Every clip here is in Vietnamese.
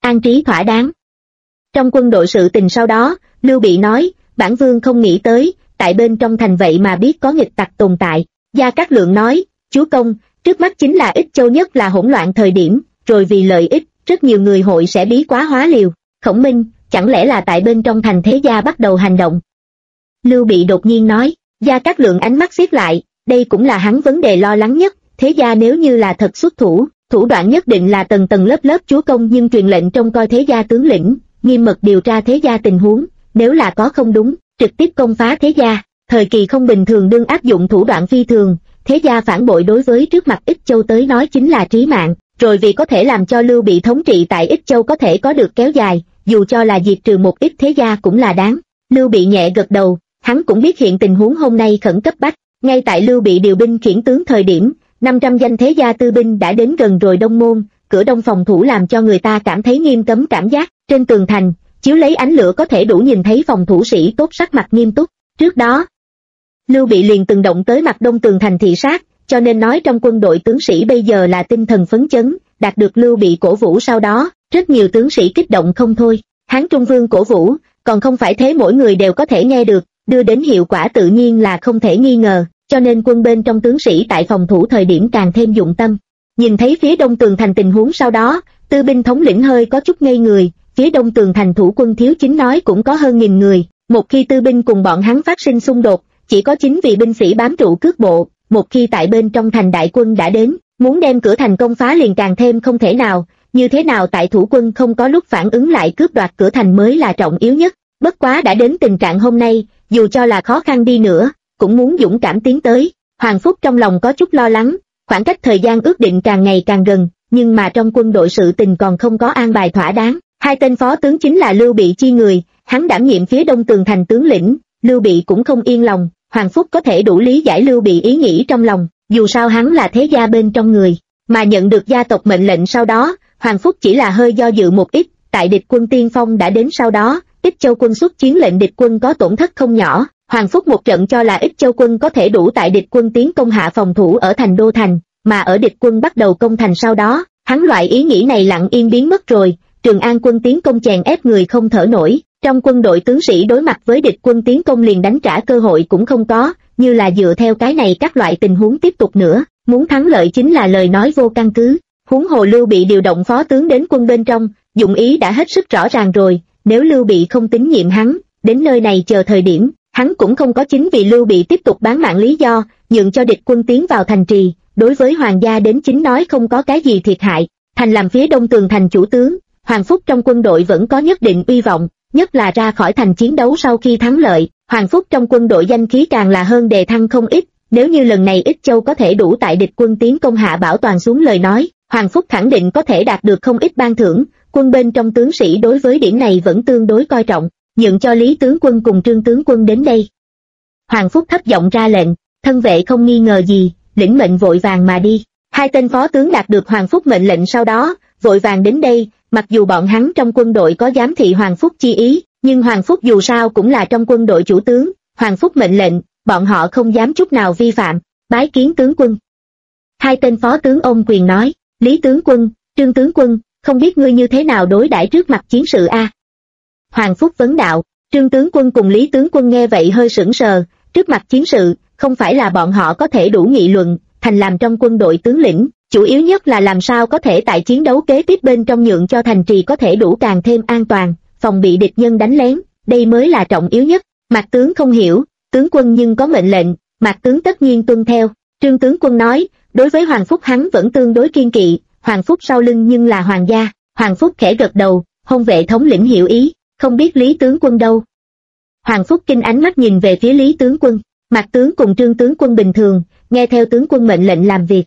an trí thỏa đáng. Trong quân đội sự tình sau đó, Lưu Bị nói, bản vương không nghĩ tới, tại bên trong thành vậy mà biết có nghịch tặc tồn tại. Gia Cát Lượng nói, chúa công, trước mắt chính là Ích Châu nhất là hỗn loạn thời điểm, rồi vì lợi ích, rất nhiều người hội sẽ bí quá hóa liều. Khổng Minh, chẳng lẽ là tại bên trong thành thế gia bắt đầu hành động? Lưu Bị đột nhiên nói. Gia Cát Lượng ánh mắt siết lại, đây cũng là hắn vấn đề lo lắng nhất. Thế gia nếu như là thật xuất thủ, thủ đoạn nhất định là tầng tầng lớp lớp chúa công, nhưng truyền lệnh trông coi thế gia tướng lĩnh, nghiêm mật điều tra thế gia tình huống, nếu là có không đúng, trực tiếp công phá thế gia. Thời kỳ không bình thường đương áp dụng thủ đoạn phi thường, thế gia phản bội đối với trước mặt Ích Châu tới nói chính là trí mạng, rồi vì có thể làm cho Lưu Bị thống trị tại Ích Châu có thể có được kéo dài, dù cho là diệt trừ một ít thế gia cũng là đáng. Lưu Bị nhẹ gật đầu, hắn cũng biết hiện tình huống hôm nay khẩn cấp bách, ngay tại Lưu Bị điều binh khiển tướng thời điểm, 500 danh thế gia tư binh đã đến gần rồi Đông Môn, cửa đông phòng thủ làm cho người ta cảm thấy nghiêm cấm cảm giác. Trên tường thành, chiếu lấy ánh lửa có thể đủ nhìn thấy phòng thủ sĩ tốt sắc mặt nghiêm túc. Trước đó, Lưu Bị liền từng động tới mặt đông tường thành thị sát, cho nên nói trong quân đội tướng sĩ bây giờ là tinh thần phấn chấn, đạt được Lưu Bị cổ vũ sau đó, rất nhiều tướng sĩ kích động không thôi. Hán Trung Vương cổ vũ, còn không phải thế mỗi người đều có thể nghe được, đưa đến hiệu quả tự nhiên là không thể nghi ngờ, cho nên quân bên trong tướng sĩ tại phòng thủ thời điểm càng thêm dụng tâm. Nhìn thấy phía đông tường thành tình huống sau đó, tư binh thống lĩnh hơi có chút ngây người, phía đông tường thành thủ quân thiếu chính nói cũng có hơn 1000 người, một khi tư binh cùng bọn hắn phát sinh xung đột, chỉ có chính vì binh sĩ bám trụ cước bộ, một khi tại bên trong thành đại quân đã đến, muốn đem cửa thành công phá liền càng thêm không thể nào, như thế nào tại thủ quân không có lúc phản ứng lại cướp đoạt cửa thành mới là trọng yếu nhất. Bất quá đã đến tình trạng hôm nay, dù cho là khó khăn đi nữa, cũng muốn dũng cảm tiến tới. Hoàng Phúc trong lòng có chút lo lắng, khoảng cách thời gian ước định càng ngày càng gần, nhưng mà trong quân đội sự tình còn không có an bài thỏa đáng. Hai tên phó tướng chính là Lưu Bị chi người, hắn đảm nhiệm phía đông tường thành tướng lĩnh, Lưu Bị cũng không yên lòng. Hoàng Phúc có thể đủ lý giải Lưu Bị ý nghĩ trong lòng, dù sao hắn là thế gia bên trong người, mà nhận được gia tộc mệnh lệnh sau đó, Hoàng Phúc chỉ là hơi do dự một ít. Tại địch quân tiên phong đã đến sau đó, Ích Châu quân xuất chiến lệnh địch quân có tổn thất không nhỏ, Hoàng Phúc một trận cho là Ích Châu quân có thể đủ tại địch quân tiến công hạ phòng thủ ở thành đô thành, mà ở địch quân bắt đầu công thành sau đó, hắn loại ý nghĩ này lặng yên biến mất rồi. Trường An quân tiến công chèn ép người không thở nổi, trong quân đội tướng sĩ đối mặt với địch quân tiến công liền đánh trả cơ hội cũng không có, như là dựa theo cái này các loại tình huống tiếp tục nữa, muốn thắng lợi chính là lời nói vô căn cứ. Huống hồ Lưu Bị điều động phó tướng đến quân bên trong, dụng ý đã hết sức rõ ràng rồi, nếu Lưu Bị không tín nhiệm hắn, đến nơi này chờ thời điểm, hắn cũng không có chính vì Lưu Bị tiếp tục bán mạng lý do, nhượng cho địch quân tiến vào thành trì, đối với hoàng gia đến chính nói không có cái gì thiệt hại. Thành làm phía đông tường thành chủ tướng, Hoàng Phúc trong quân đội vẫn có nhất định uy vọng, nhất là ra khỏi thành chiến đấu sau khi thắng lợi, Hoàng Phúc trong quân đội danh khí càng là hơn đề thăng không ít. Nếu như lần này Ích Châu có thể đủ tại địch quân tiến công hạ bảo toàn xuống lời nói, Hoàng Phúc khẳng định có thể đạt được không ít ban thưởng. Quân bên trong tướng sĩ đối với điểm này vẫn tương đối coi trọng, nhượng cho Lý tướng quân cùng Trương tướng quân đến đây. Hoàng Phúc thấp giọng ra lệnh, thân vệ không nghi ngờ gì, lĩnh mệnh vội vàng mà đi. Hai tên phó tướng đạt được Hoàng Phúc mệnh lệnh sau đó, vội vàng đến đây, mặc dù bọn hắn trong quân đội có giám thị Hoàng Phúc chi ý, nhưng Hoàng Phúc dù sao cũng là trong quân đội chủ tướng, Hoàng Phúc mệnh lệnh, bọn họ không dám chút nào vi phạm. Bái kiến tướng quân. Hai tên phó tướng ôm quyền nói, Lý tướng quân, Trương tướng quân, không biết ngươi như thế nào đối đãi trước mặt chiến sự a? Hoàng Phúc vấn đạo. Trương tướng quân cùng Lý tướng quân nghe vậy hơi sững sờ, trước mặt chiến sự, không phải là bọn họ có thể đủ nghị luận, thành làm trong quân đội tướng lĩnh, chủ yếu nhất là làm sao có thể tại chiến đấu kế tiếp bên trong nhượng cho thành trì có thể đủ càng thêm an toàn, phòng bị địch nhân đánh lén, đây mới là trọng yếu nhất. Mạc tướng không hiểu, tướng quân nhưng có mệnh lệnh, Mạc tướng tất nhiên tuân theo. Trương tướng quân nói, đối với Hoàng Phúc hắn vẫn tương đối kiên kỵ, Hoàng Phúc sau lưng nhưng là hoàng gia. Hoàng Phúc khẽ gật đầu, Hôn vệ thống lĩnh hiểu ý, không biết Lý tướng quân đâu. Hoàng Phúc kinh ánh mắt nhìn về phía Lý tướng quân, Mạc tướng cùng Trương tướng quân bình thường, nghe theo tướng quân mệnh lệnh làm việc.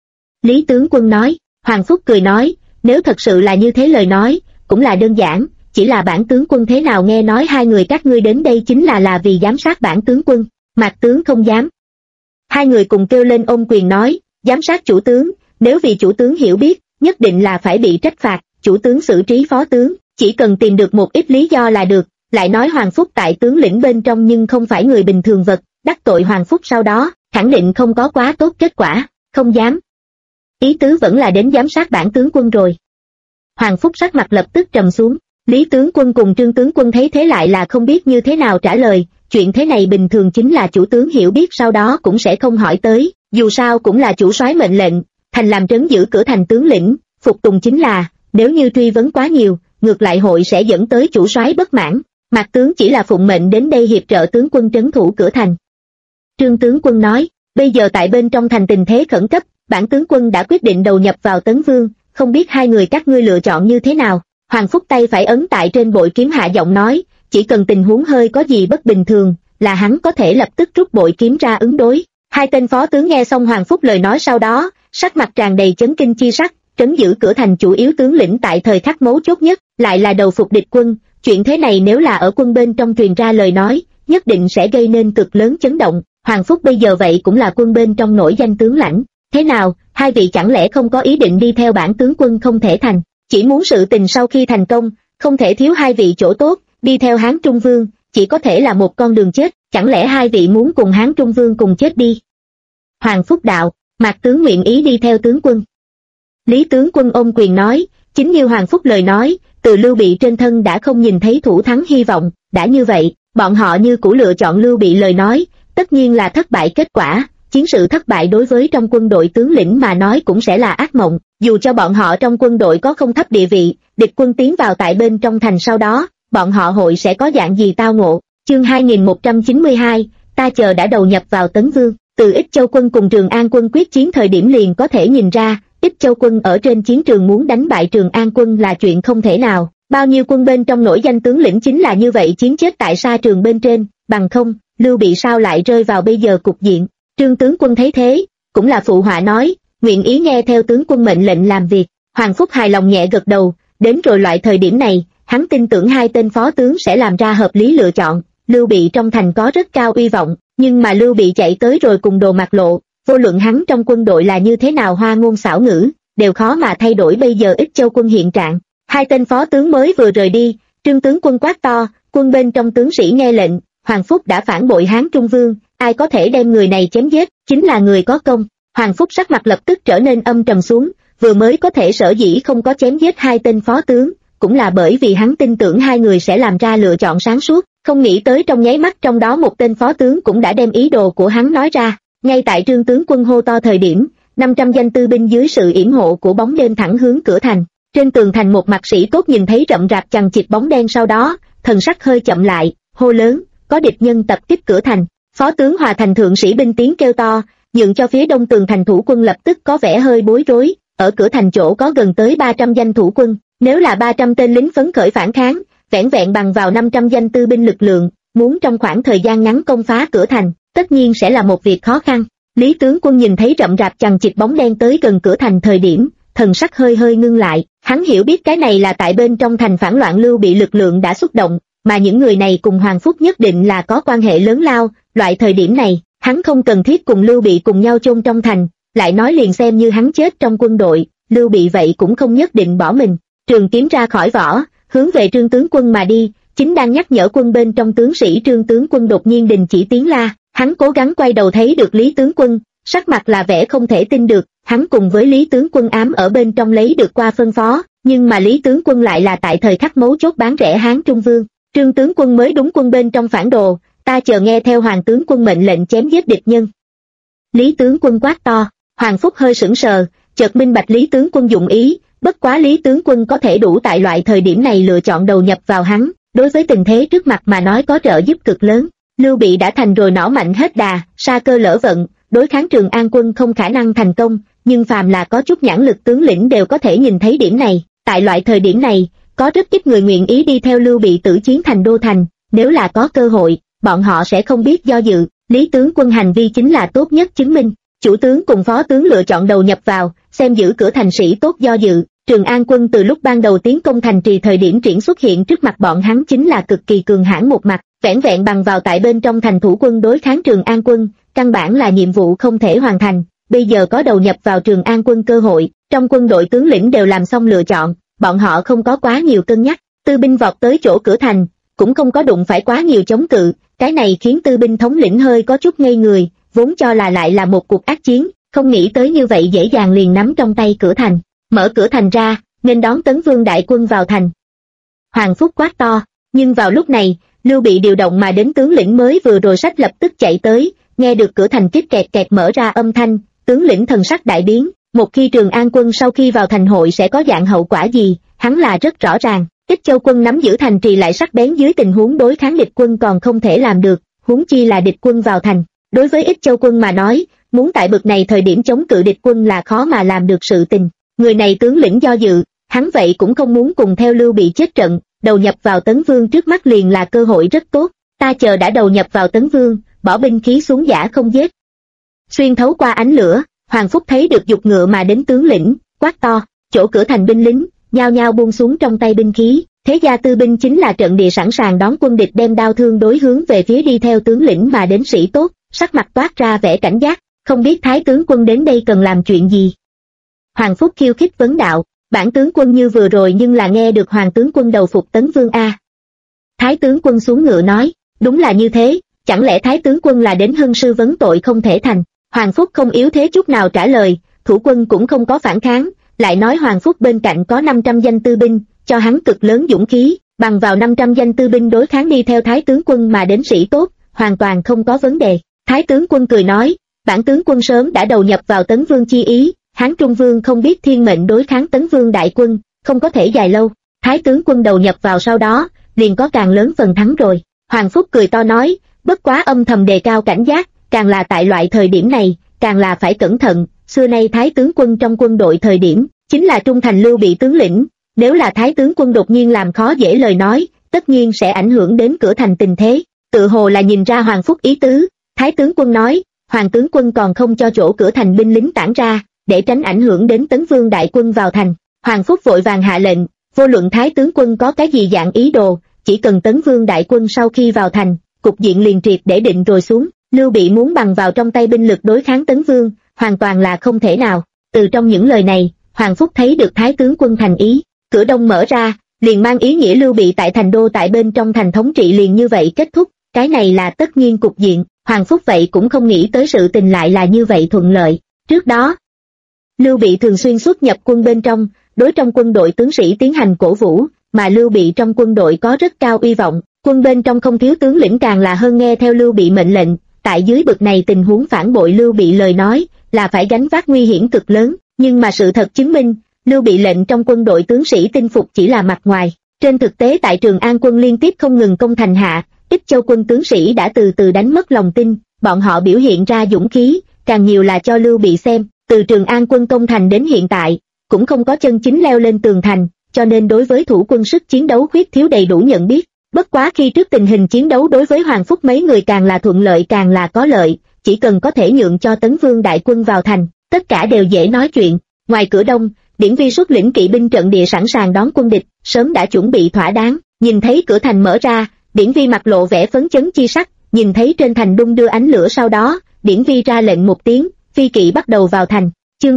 Lý tướng quân nói. Hoàng Phúc cười nói, nếu thật sự là như thế lời nói, cũng là đơn giản, chỉ là bản tướng quân thế nào nghe nói hai người các ngươi đến đây chính là vì giám sát bản tướng quân. Mạc tướng không dám. Hai người cùng kêu lên ôm quyền nói, giám sát chủ tướng, nếu vì chủ tướng hiểu biết, nhất định là phải bị trách phạt, chủ tướng xử trí phó tướng, chỉ cần tìm được một ít lý do là được. Lại nói Hoàng Phúc tại tướng lĩnh bên trong nhưng không phải người bình thường vật, đắc tội Hoàng Phúc sau đó, khẳng định không có quá tốt kết quả, không dám. Ý tứ vẫn là đến giám sát bản tướng quân rồi. Hoàng Phúc sắc mặt lập tức trầm xuống. Lý tướng quân cùng Trương tướng quân thấy thế lại là không biết như thế nào trả lời, chuyện thế này bình thường chính là chủ tướng hiểu biết sau đó cũng sẽ không hỏi tới, dù sao cũng là chủ soái mệnh lệnh, thành làm trấn giữ cửa thành tướng lĩnh, phục tùng chính là, nếu như truy vấn quá nhiều, ngược lại hội sẽ dẫn tới chủ soái bất mãn. Mạc tướng chỉ là phụng mệnh đến đây hiệp trợ tướng quân trấn thủ cửa thành. Trương tướng quân nói, bây giờ tại bên trong thành tình thế khẩn cấp, bản tướng quân đã quyết định đầu nhập vào Tấn Vương, không biết hai người các ngươi lựa chọn như thế nào. Hoàng Phúc tay phải ấn tại trên bội kiếm hạ giọng nói, chỉ cần tình huống hơi có gì bất bình thường, là hắn có thể lập tức rút bội kiếm ra ứng đối. Hai tên phó tướng nghe xong Hoàng Phúc lời nói sau đó, sắc mặt tràn đầy chấn kinh chi sắc, trấn giữ cửa thành chủ yếu tướng lĩnh tại thời khắc mấu chốt nhất, lại là đầu phục địch quân, chuyện thế này nếu là ở quân bên trong truyền ra lời nói, nhất định sẽ gây nên cực lớn chấn động. Hoàng Phúc bây giờ vậy cũng là quân bên trong nổi danh tướng lãnh, thế nào, hai vị chẳng lẽ không có ý định đi theo bản tướng quân không thể thành, chỉ muốn sự tình sau khi thành công, không thể thiếu hai vị chỗ tốt, đi theo Hán Trung Vương, chỉ có thể là một con đường chết, chẳng lẽ hai vị muốn cùng Hán Trung Vương cùng chết đi? Hoàng Phúc đạo, Mạc tướng nguyện ý đi theo tướng quân. Lý tướng quân ôm quyền nói, chính như Hoàng Phúc lời nói, từ Lưu Bị trên thân đã không nhìn thấy thủ thắng hy vọng, đã như vậy, bọn họ như cũ lựa chọn Lưu Bị lời nói, tất nhiên là thất bại kết quả, chiến sự thất bại đối với trong quân đội tướng lĩnh mà nói cũng sẽ là ác mộng, dù cho bọn họ trong quân đội có không thấp địa vị, địch quân tiến vào tại bên trong thành sau đó, bọn họ hội sẽ có dạng gì tao ngộ. Chương 2192, ta chờ đã đầu nhập vào Tấn Vương, từ Ích Châu quân cùng Trường An quân quyết chiến thời điểm liền có thể nhìn ra, Ích Châu quân ở trên chiến trường muốn đánh bại Trường An quân là chuyện không thể nào, bao nhiêu quân bên trong nổi danh tướng lĩnh chính là như vậy chiến chết tại sa trường bên trên, bằng không, Lưu Bị sao lại rơi vào bây giờ cục diện. Trương tướng quân thấy thế, cũng là phụ họa nói, nguyện ý nghe theo tướng quân mệnh lệnh làm việc. Hoàng Phúc hài lòng nhẹ gật đầu, đến rồi loại thời điểm này, hắn tin tưởng hai tên phó tướng sẽ làm ra hợp lý lựa chọn. Lưu Bị trong thành có rất cao uy vọng, nhưng mà Lưu Bị chạy tới rồi cùng Đồ Mạc Lộ, vô luận hắn trong quân đội là như thế nào hoa ngôn xảo ngữ, đều khó mà thay đổi bây giờ Ích Châu quân hiện trạng. Hai tên phó tướng mới vừa rời đi, Trương tướng quân quát to, quân bên trong tướng sĩ nghe lệnh, Hoàng Phúc đã phản bội Hán Trung Vương, ai có thể đem người này chém giết, chính là người có công. Hoàng Phúc sắc mặt lập tức trở nên âm trầm xuống, vừa mới có thể sở dĩ không có chém giết hai tên phó tướng, cũng là bởi vì hắn tin tưởng hai người sẽ làm ra lựa chọn sáng suốt, không nghĩ tới trong nháy mắt trong đó một tên phó tướng cũng đã đem ý đồ của hắn nói ra. Ngay tại Trương tướng quân hô to thời điểm, 500 danh tư binh dưới sự yểm hộ của bóng đêm thẳng hướng cửa thành. Trên tường thành một mặt sĩ tốt nhìn thấy rậm rạp chằng chịt bóng đen sau đó, thần sắc hơi chậm lại, hô lớn, có địch nhân tập kích cửa thành. Phó tướng Hòa Thành thượng sĩ binh tiếng kêu to, nhượng cho phía đông tường thành thủ quân lập tức có vẻ hơi bối rối, ở cửa thành chỗ có gần tới 300 danh thủ quân, nếu là 300 tên lính phấn khởi phản kháng, vẻn vẹn bằng vào 500 danh tư binh lực lượng, muốn trong khoảng thời gian ngắn công phá cửa thành, tất nhiên sẽ là một việc khó khăn. Lý tướng quân nhìn thấy rậm rạp chằng chịt bóng đen tới gần cửa thành thời điểm, thần sắc hơi hơi ngưng lại, hắn hiểu biết cái này là tại bên trong thành phản loạn Lưu Bị lực lượng đã xuất động, mà những người này cùng Hoàng Phúc nhất định là có quan hệ lớn lao, loại thời điểm này, hắn không cần thiết cùng Lưu Bị cùng nhau chôn trong thành, lại nói liền xem như hắn chết trong quân đội, Lưu Bị vậy cũng không nhất định bỏ mình. Trường kiếm ra khỏi vỏ, hướng về Trương tướng quân mà đi, chính đang nhắc nhở quân bên trong tướng sĩ Trương tướng quân đột nhiên đình chỉ tiếng la, hắn cố gắng quay đầu thấy được Lý tướng quân, sắc mặt là vẻ không thể tin được, hắn cùng với Lý tướng quân ám ở bên trong lấy được qua phân phó, nhưng mà Lý tướng quân lại là tại thời khắc mấu chốt bán rẻ Hán Trung Vương. Trương tướng quân mới đúng quân bên trong phản đồ, ta chờ nghe theo Hoàng tướng quân mệnh lệnh chém giết địch nhân. Lý tướng quân quát to, Hoàng Phúc hơi sững sờ, chợt minh bạch Lý tướng quân dụng ý, bất quá Lý tướng quân có thể đủ tại loại thời điểm này lựa chọn đầu nhập vào hắn, đối với tình thế trước mặt mà nói có trợ giúp cực lớn. Lưu Bị đã thành rồi nỏ mạnh hết đà, sa cơ lỡ vận, đối kháng Trường An quân không khả năng thành công, nhưng phàm là có chút nhãn lực tướng lĩnh đều có thể nhìn thấy điểm này. Tại loại thời điểm này, có rất ít người nguyện ý đi theo Lưu Bị tử chiến thành đô thành, nếu là có cơ hội, bọn họ sẽ không biết do dự. Lý tướng quân hành vi chính là tốt nhất chứng minh. Chủ tướng cùng phó tướng lựa chọn đầu nhập vào, xem giữ cửa thành sĩ tốt do dự. Trường An quân từ lúc ban đầu tiến công thành trì thời điểm triển xuất hiện trước mặt bọn hắn chính là cực kỳ cường hãn một mặt, vẻn vẹn bằng vào tại bên trong thành thủ quân đối kháng Trường An quân, căn bản là nhiệm vụ không thể hoàn thành. Bây giờ có đầu nhập vào Trường An quân cơ hội, trong quân đội tướng lĩnh đều làm xong lựa chọn, bọn họ không có quá nhiều cân nhắc. Tư binh vọt tới chỗ cửa thành, cũng không có đụng phải quá nhiều chống cự, cái này khiến tư binh thống lĩnh hơi có chút ngây người, vốn cho là lại là một cuộc ác chiến, không nghĩ tới như vậy dễ dàng liền nắm trong tay cửa thành. Mở cửa thành ra, nên đón Tấn Vương đại quân vào thành. Hoàng Phúc quát to, nhưng vào lúc này, Lưu Bị điều động mà đến tướng lĩnh mới vừa rồi sách lập tức chạy tới, nghe được cửa thành kít kẹt kẹt mở ra âm thanh, tướng lĩnh thần sắc đại biến, một khi Trường An quân sau khi vào thành hội sẽ có dạng hậu quả gì, hắn là rất rõ ràng. Ích Châu quân nắm giữ thành trì lại sắc bén dưới tình huống đối kháng địch quân còn không thể làm được, huống chi là địch quân vào thành. Đối với Ích Châu quân mà nói, muốn tại bực này thời điểm chống cự địch quân là khó mà làm được sự tình. Người này tướng lĩnh do dự, hắn vậy cũng không muốn cùng theo Lưu Bị chết trận, đầu nhập vào Tấn Vương trước mắt liền là cơ hội rất tốt. Ta chờ đã đầu nhập vào Tấn Vương, bỏ binh khí xuống giả không giết. Xuyên thấu qua ánh lửa, Hoàng Phúc thấy được dục ngựa mà đến tướng lĩnh, quát to, chỗ cửa thành binh lính nhao nhao buông xuống trong tay binh khí. Thế gia tư binh chính là trận địa sẵn sàng đón quân địch, đem đao thương đối hướng về phía đi theo tướng lĩnh mà đến sĩ tốt, sắc mặt toát ra vẻ cảnh giác, không biết Thái tướng quân đến đây cần làm chuyện gì. Hoàng Phúc khiêu khích vấn đạo, bản tướng quân như vừa rồi nhưng là nghe được Hoàng tướng quân đầu phục Tấn Vương a. Thái tướng quân xuống ngựa nói, đúng là như thế, chẳng lẽ Thái tướng quân là đến hưng sư vấn tội không thể thành. Hoàng Phúc không yếu thế chút nào trả lời, thủ quân cũng không có phản kháng, lại nói Hoàng Phúc bên cạnh có 500 danh tư binh, cho hắn cực lớn dũng khí, bằng vào 500 danh tư binh đối kháng đi theo Thái tướng quân mà đến sĩ tốt, hoàn toàn không có vấn đề. Thái tướng quân cười nói, bản tướng quân sớm đã đầu nhập vào Tấn Vương chi ý, Hán Trung Vương không biết thiên mệnh đối kháng Tấn Vương đại quân, không có thể dài lâu. Thái tướng quân đầu nhập vào sau đó, liền có càng lớn phần thắng rồi. Hoàng Phúc cười to nói, bất quá âm thầm đề cao cảnh giác, càng là tại loại thời điểm này, càng là phải cẩn thận. Xưa nay Thái tướng quân trong quân đội thời điểm, chính là trung thành Lưu Bị tướng lĩnh, nếu là Thái tướng quân đột nhiên làm khó dễ lời nói, tất nhiên sẽ ảnh hưởng đến cửa thành tình thế. Tự hồ là nhìn ra Hoàng Phúc ý tứ, Thái tướng quân nói, Hoàng tướng quân còn không cho chỗ cửa thành binh lính tản ra, để tránh ảnh hưởng đến Tấn Vương đại quân vào thành. Hoàng Phúc vội vàng hạ lệnh, vô luận Thái tướng quân có cái gì dạng ý đồ, chỉ cần Tấn Vương đại quân sau khi vào thành, cục diện liền triệt để định rồi xuống. Lưu Bị muốn bằng vào trong tay binh lực đối kháng Tấn Vương, hoàn toàn là không thể nào. Từ trong những lời này, Hoàng Phúc thấy được Thái tướng quân thành ý. Cửa đông mở ra, liền mang ý nghĩa Lưu Bị tại thành đô tại bên trong thành thống trị liền như vậy kết thúc, cái này là tất nhiên cục diện. Hoàng Phúc vậy cũng không nghĩ tới sự tình lại là như vậy thuận lợi. Trước đó, Lưu Bị thường xuyên xuất nhập quân bên trong, đối trong quân đội tướng sĩ tiến hành cổ vũ, mà Lưu Bị trong quân đội có rất cao uy vọng, quân bên trong không thiếu tướng lĩnh càng là hơn nghe theo Lưu Bị mệnh lệnh. Tại dưới bực này tình huống phản bội Lưu Bị lời nói, là phải gánh vác nguy hiểm cực lớn, nhưng mà sự thật chứng minh, Lưu Bị lệnh trong quân đội tướng sĩ tin phục chỉ là mặt ngoài. Trên thực tế tại Trường An quân liên tiếp không ngừng công thành hạ, Ích Châu quân tướng sĩ đã từ từ đánh mất lòng tin, bọn họ biểu hiện ra dũng khí, càng nhiều là cho Lưu Bị xem. Từ Trường An quân công thành đến hiện tại, cũng không có chân chính leo lên tường thành, cho nên đối với thủ quân sức chiến đấu khuyết thiếu đầy đủ nhận biết. Bất quá khi trước tình hình chiến đấu đối với Hoàng Phúc mấy người càng là thuận lợi càng là có lợi, chỉ cần có thể nhượng cho Tấn Vương đại quân vào thành, tất cả đều dễ nói chuyện. Ngoài cửa đông, Điển Vi xuất lĩnh kỵ binh trận địa sẵn sàng đón quân địch, sớm đã chuẩn bị thỏa đáng. Nhìn thấy cửa thành mở ra, Điển Vi mặt lộ vẻ phấn chấn chi sắc, nhìn thấy trên thành đung đưa ánh lửa, sau đó, Điển Vi ra lệnh một tiếng, phi kỵ bắt đầu vào thành. Chương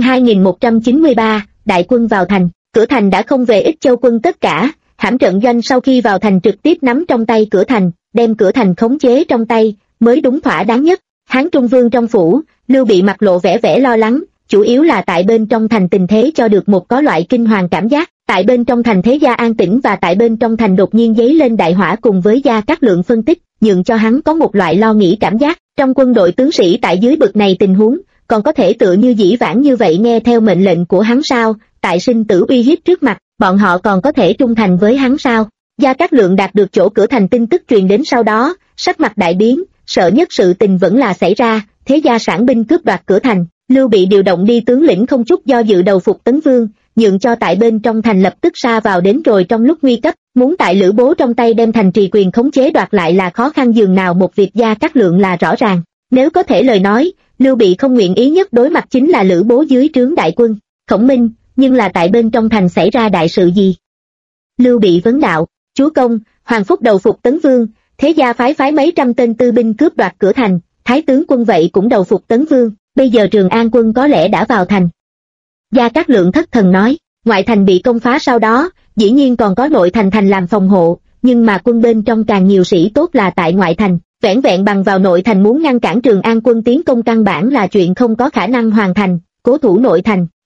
2193, đại quân vào thành. Cửa thành đã không về Ích Châu quân tất cả, hãm trận doanh sau khi vào thành trực tiếp nắm trong tay cửa thành, đem cửa thành khống chế trong tay, mới đúng thỏa đáng nhất. Hán Trung Vương trong phủ, Lưu Bị mặt lộ vẻ lo lắng, chủ yếu là tại bên trong thành tình thế cho được một có loại kinh hoàng cảm giác. Tại bên trong thành thế gia an tĩnh và tại bên trong thành đột nhiên giấy lên đại hỏa cùng với Gia Cát Lượng phân tích, nhượng cho hắn có một loại lo nghĩ cảm giác. Trong quân đội tướng sĩ tại dưới bực này tình huống, còn có thể tựa như dĩ vãng như vậy nghe theo mệnh lệnh của hắn sao? Tại sinh tử uy hiếp trước mặt, bọn họ còn có thể trung thành với hắn sao? Gia Cát Lượng đạt được chỗ cửa thành tin tức truyền đến sau đó, sắc mặt đại biến, sợ nhất sự tình vẫn là xảy ra, thế gia sản binh cướp đoạt cửa thành. Lưu Bị điều động đi tướng lĩnh không chút do dự đầu phục Tấn Vương, nhượng cho tại bên trong thành lập tức sa vào đến, rồi trong lúc nguy cấp, muốn tại Lữ Bố trong tay đem thành trì quyền khống chế đoạt lại là khó khăn dường nào. Một việc Gia Cát Lượng là rõ ràng, nếu có thể lời nói, Lưu Bị không nguyện ý nhất đối mặt chính là Lữ Bố dưới trướng đại quân Khổng Minh, nhưng là tại bên trong thành xảy ra đại sự gì? Lưu Bị vấn đạo, chúa công, Hoàng Phúc đầu phục Tấn Vương, thế gia phái mấy trăm tên tư binh cướp đoạt cửa thành, Thái tướng quân vậy cũng đầu phục Tấn Vương, bây giờ Trường An quân có lẽ đã vào thành. Gia Cát Lượng thất thần nói, ngoại thành bị công phá sau đó, dĩ nhiên còn có nội thành làm phòng hộ, nhưng mà quân bên trong càng nhiều sĩ tốt là tại ngoại thành, vẻn vẹn bằng vào nội thành muốn ngăn cản Trường An quân tiến công căn bản là chuyện không có khả năng hoàn thành. Cố thủ nội thành,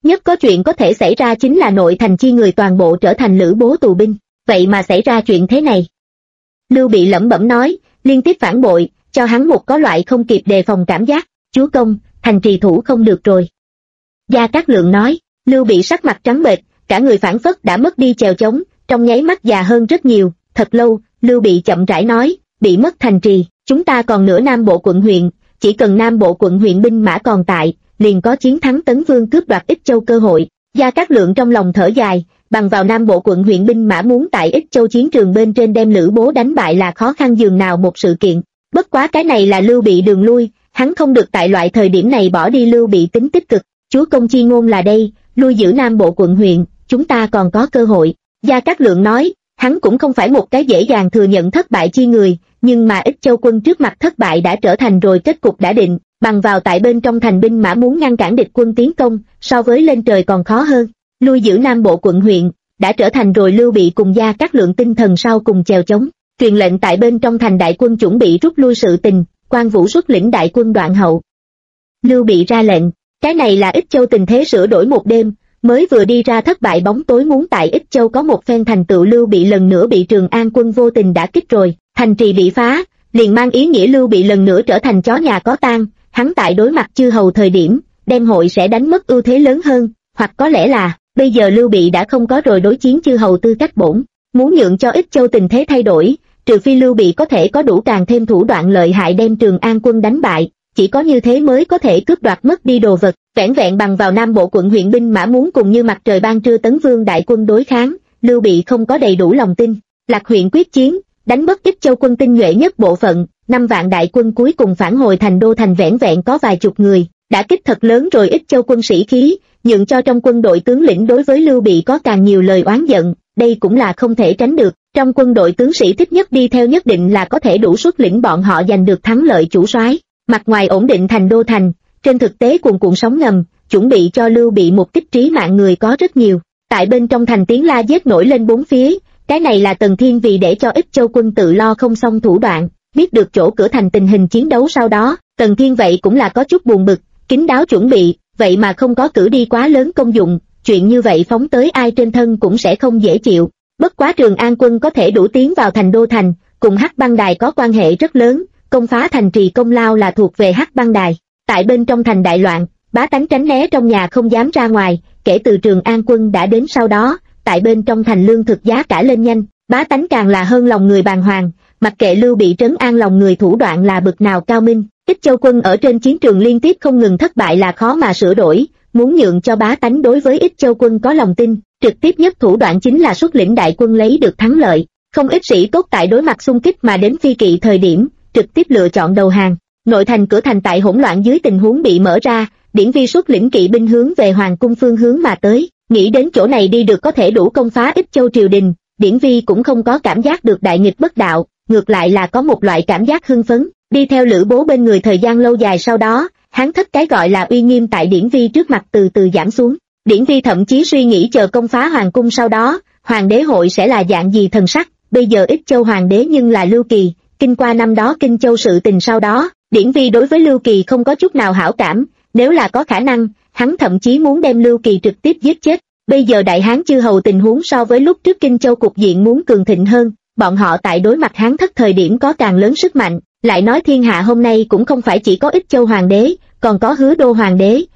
nhất có chuyện có thể xảy ra chính là nội thành chi người toàn bộ trở thành Lữ Bố tù binh, vậy mà xảy ra chuyện thế này. Lưu Bị lẩm bẩm nói, liên tiếp phản bội, cho hắn một có loại không kịp đề phòng cảm giác, chúa công, thành trì thủ không được rồi. Gia Cát Lượng nói, Lưu Bị sắc mặt trắng bệch, cả người phảng phất đã mất đi chèo chống, trong nháy mắt già hơn rất nhiều, thật lâu, Lưu Bị chậm rãi nói, bị mất thành trì, chúng ta còn nửa Nam Bộ quận huyện, chỉ cần Nam Bộ quận huyện binh mã còn tại, liền có chiến thắng Tấn Vương cướp đoạt Ích Châu cơ hội. Gia Cát Lượng trong lòng thở dài, bằng vào Nam Bộ quận huyện binh mã muốn tại Ích Châu chiến trường bên trên đem Lữ Bố đánh bại là khó khăn dường nào một sự kiện. Bất quá cái này là Lưu Bị đường lui, hắn không được tại loại thời điểm này bỏ đi Lưu Bị tính tích cực. Chúa công chi ngôn là đây, lui giữ Nam Bộ quận huyện, chúng ta còn có cơ hội. Gia Cát Lượng nói, hắn cũng không phải một cái dễ dàng thừa nhận thất bại chi người, nhưng mà Ích Châu quân trước mặt thất bại đã trở thành rồi kết cục đã định, bằng vào tại bên trong thành binh mã muốn ngăn cản địch quân tiến công, so với lên trời còn khó hơn. Lui giữ Nam Bộ quận huyện, đã trở thành rồi Lưu Bị cùng Gia Cát Lượng tinh thần sau cùng chèo chống. Truyền lệnh tại bên trong thành đại quân chuẩn bị rút lui sự tình, Quan Vũ xuất lĩnh đại quân đoạn hậu. Lưu Bị ra lệnh, cái này là Ích Châu tình thế sửa đổi một đêm, mới vừa đi ra thất bại bóng tối muốn tại Ích Châu có một phen thành tựu Lưu Bị lần nữa bị Trường An quân vô tình đã kích rồi, thành trì bị phá, liền mang ý nghĩa Lưu Bị lần nữa trở thành chó nhà có tang, hắn tại đối mặt chư hầu thời điểm, đem hội sẽ đánh mất ưu thế lớn hơn, hoặc có lẽ là, bây giờ Lưu Bị đã không có rồi đối chiến chư hầu tư cách bổn, muốn nhượng cho Ích Châu tình thế thay đổi, trừ phi Lưu Bị có thể có đủ càng thêm thủ đoạn lợi hại đem Trường An quân đánh bại, chỉ có như thế mới có thể cướp đoạt mất đi đồ vật, vẻn vẹn bằng vào Nam Bộ quận huyện binh mã muốn cùng như mặt trời ban trưa Tấn Vương đại quân đối kháng, Lưu Bị không có đầy đủ lòng tin. Lạc huyện quyết chiến, đánh mất Ích Châu quân tinh nhuệ nhất bộ phận, 5 vạn đại quân cuối cùng phản hồi thành đô thành vẻn vẹn có vài chục người, đã kích thật lớn rồi Ích Châu quân sĩ khí, nhượng cho trong quân đội tướng lĩnh đối với Lưu Bị có càng nhiều lời oán giận, đây cũng là không thể tránh được. Trong quân đội tướng sĩ thích nhất đi theo nhất định là có thể đủ xuất lĩnh bọn họ giành được thắng lợi chủ soái. Mặt ngoài ổn định thành đô thành, trên thực tế cuồn cuộn sóng ngầm, chuẩn bị cho Lưu Bị một kích trí mạng người có rất nhiều. Tại bên trong thành tiếng la giết nổi lên bốn phía, cái này là Tần Thiên vì để cho Ích Châu quân tự lo không xong thủ đoạn, biết được chỗ cửa thành tình hình chiến đấu sau đó, Tần Thiên vậy cũng là có chút buồn bực, kín đáo chuẩn bị, vậy mà không có cử đi quá lớn công dụng, chuyện như vậy phóng tới ai trên thân cũng sẽ không dễ chịu. Bất quá Trường An quân có thể đủ tiến vào thành đô thành, cùng Hắc Băng Đài có quan hệ rất lớn, công phá thành trì công lao là thuộc về Hắc Băng Đài. Tại bên trong thành đại loạn, bá tánh tránh né trong nhà không dám ra ngoài, kể từ Trường An quân đã đến sau đó, tại bên trong thành lương thực giá cả lên nhanh, bá tánh càng là hơn lòng người bàng hoàng, mặc kệ Lưu Bị trấn an lòng người thủ đoạn là bực nào cao minh, Ích Châu quân ở trên chiến trường liên tiếp không ngừng thất bại là khó mà sửa đổi, muốn nhượng cho bá tánh đối với Ích Châu quân có lòng tin, trực tiếp nhất thủ đoạn chính là xuất lĩnh đại quân lấy được thắng lợi. Không ít sĩ tốt tại đối mặt xung kích mà đến phi kỵ thời điểm, trực tiếp lựa chọn đầu hàng. Nội thành cửa thành tại hỗn loạn dưới tình huống bị mở ra, Điển Vi xuất lĩnh kỵ binh hướng về hoàng cung phương hướng mà tới, nghĩ đến chỗ này đi được có thể đủ công phá Ích Châu triều đình, Điển Vi cũng không có cảm giác được đại nghịch bất đạo, ngược lại là có một loại cảm giác hưng phấn. Đi theo Lữ Bố bên người thời gian lâu dài sau đó, hắn thất cái gọi là uy nghiêm tại Điển Vi trước mặt từ từ giảm xuống. Điển Vi thậm chí suy nghĩ chờ công phá hoàng cung sau đó, hoàng đế hội sẽ là dạng gì thần sắc. Bây giờ Ích Châu hoàng đế nhưng là Lưu Kỳ, kinh qua năm đó Kinh Châu sự tình sau đó, Điển Vi đối với Lưu Kỳ không có chút nào hảo cảm, nếu là có khả năng, hắn thậm chí muốn đem Lưu Kỳ trực tiếp giết chết. Bây giờ Đại Hán chư hầu tình huống so với lúc trước Kinh Châu cục diện muốn cường thịnh hơn, bọn họ tại đối mặt Hán thất thời điểm có càng lớn sức mạnh, lại nói thiên hạ hôm nay cũng không phải chỉ có Ích Châu hoàng đế, còn có Hứa Đô hoàng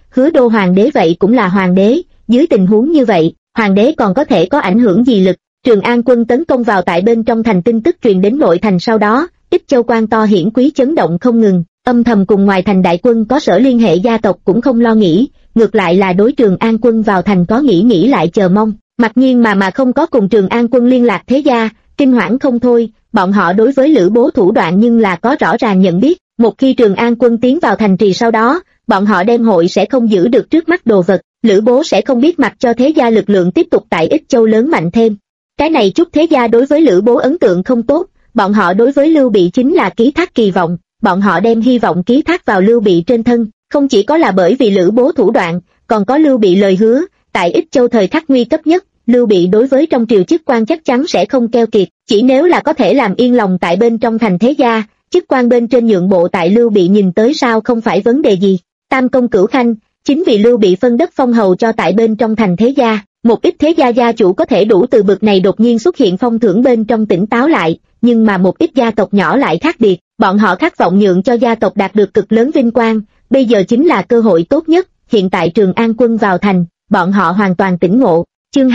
đế vậy cũng là hoàng đế, dưới tình huống như vậy, hoàng đế còn có thể có ảnh hưởng gì lực. Trường An quân tấn công vào tại bên trong thành tin tức truyền đến nội thành sau đó, Ích Châu quan to hiển quý chấn động không ngừng, âm thầm cùng ngoài thành đại quân có sở liên hệ gia tộc cũng không lo nghĩ, ngược lại là đối Trường An quân vào thành có nghĩ lại chờ mong, mặc nhiên mà không có cùng Trường An quân liên lạc thế gia, kinh hoảng không thôi, bọn họ đối với Lữ Bố thủ đoạn nhưng là có rõ ràng nhận biết, một khi Trường An quân tiến vào thành trì sau đó, bọn họ đem hội sẽ không giữ được trước mắt đồ vật, Lữ Bố sẽ không biết mặc cho thế gia lực lượng tiếp tục tại Ích Châu lớn mạnh thêm. Cái này chút thế gia đối với Lữ Bố ấn tượng không tốt, bọn họ đối với Lưu Bị chính là ký thác kỳ vọng, bọn họ đem hy vọng ký thác vào Lưu Bị trên thân, không chỉ có là bởi vì Lữ Bố thủ đoạn, còn có Lưu Bị lời hứa, tại Ích Châu thời khắc nguy cấp nhất, Lưu Bị đối với trong triều chức quan chắc chắn sẽ không keo kiệt, chỉ nếu là có thể làm yên lòng tại bên trong thành thế gia, chức quan bên trên nhượng bộ tại Lưu Bị nhìn tới sao không phải vấn đề gì. Tam công Cửu Khanh, Chính vì Lưu Bị phân đất phong hầu cho tại bên trong thành thế gia, một ít thế gia gia chủ có thể đủ từ bực này đột nhiên xuất hiện phong thưởng bên trong tỉnh táo lại, nhưng mà một ít gia tộc nhỏ lại khác biệt, bọn họ khát vọng nhượng cho gia tộc đạt được cực lớn vinh quang, bây giờ chính là cơ hội tốt nhất. Hiện tại Trường An quân vào thành, bọn họ hoàn toàn tỉnh ngộ. Chương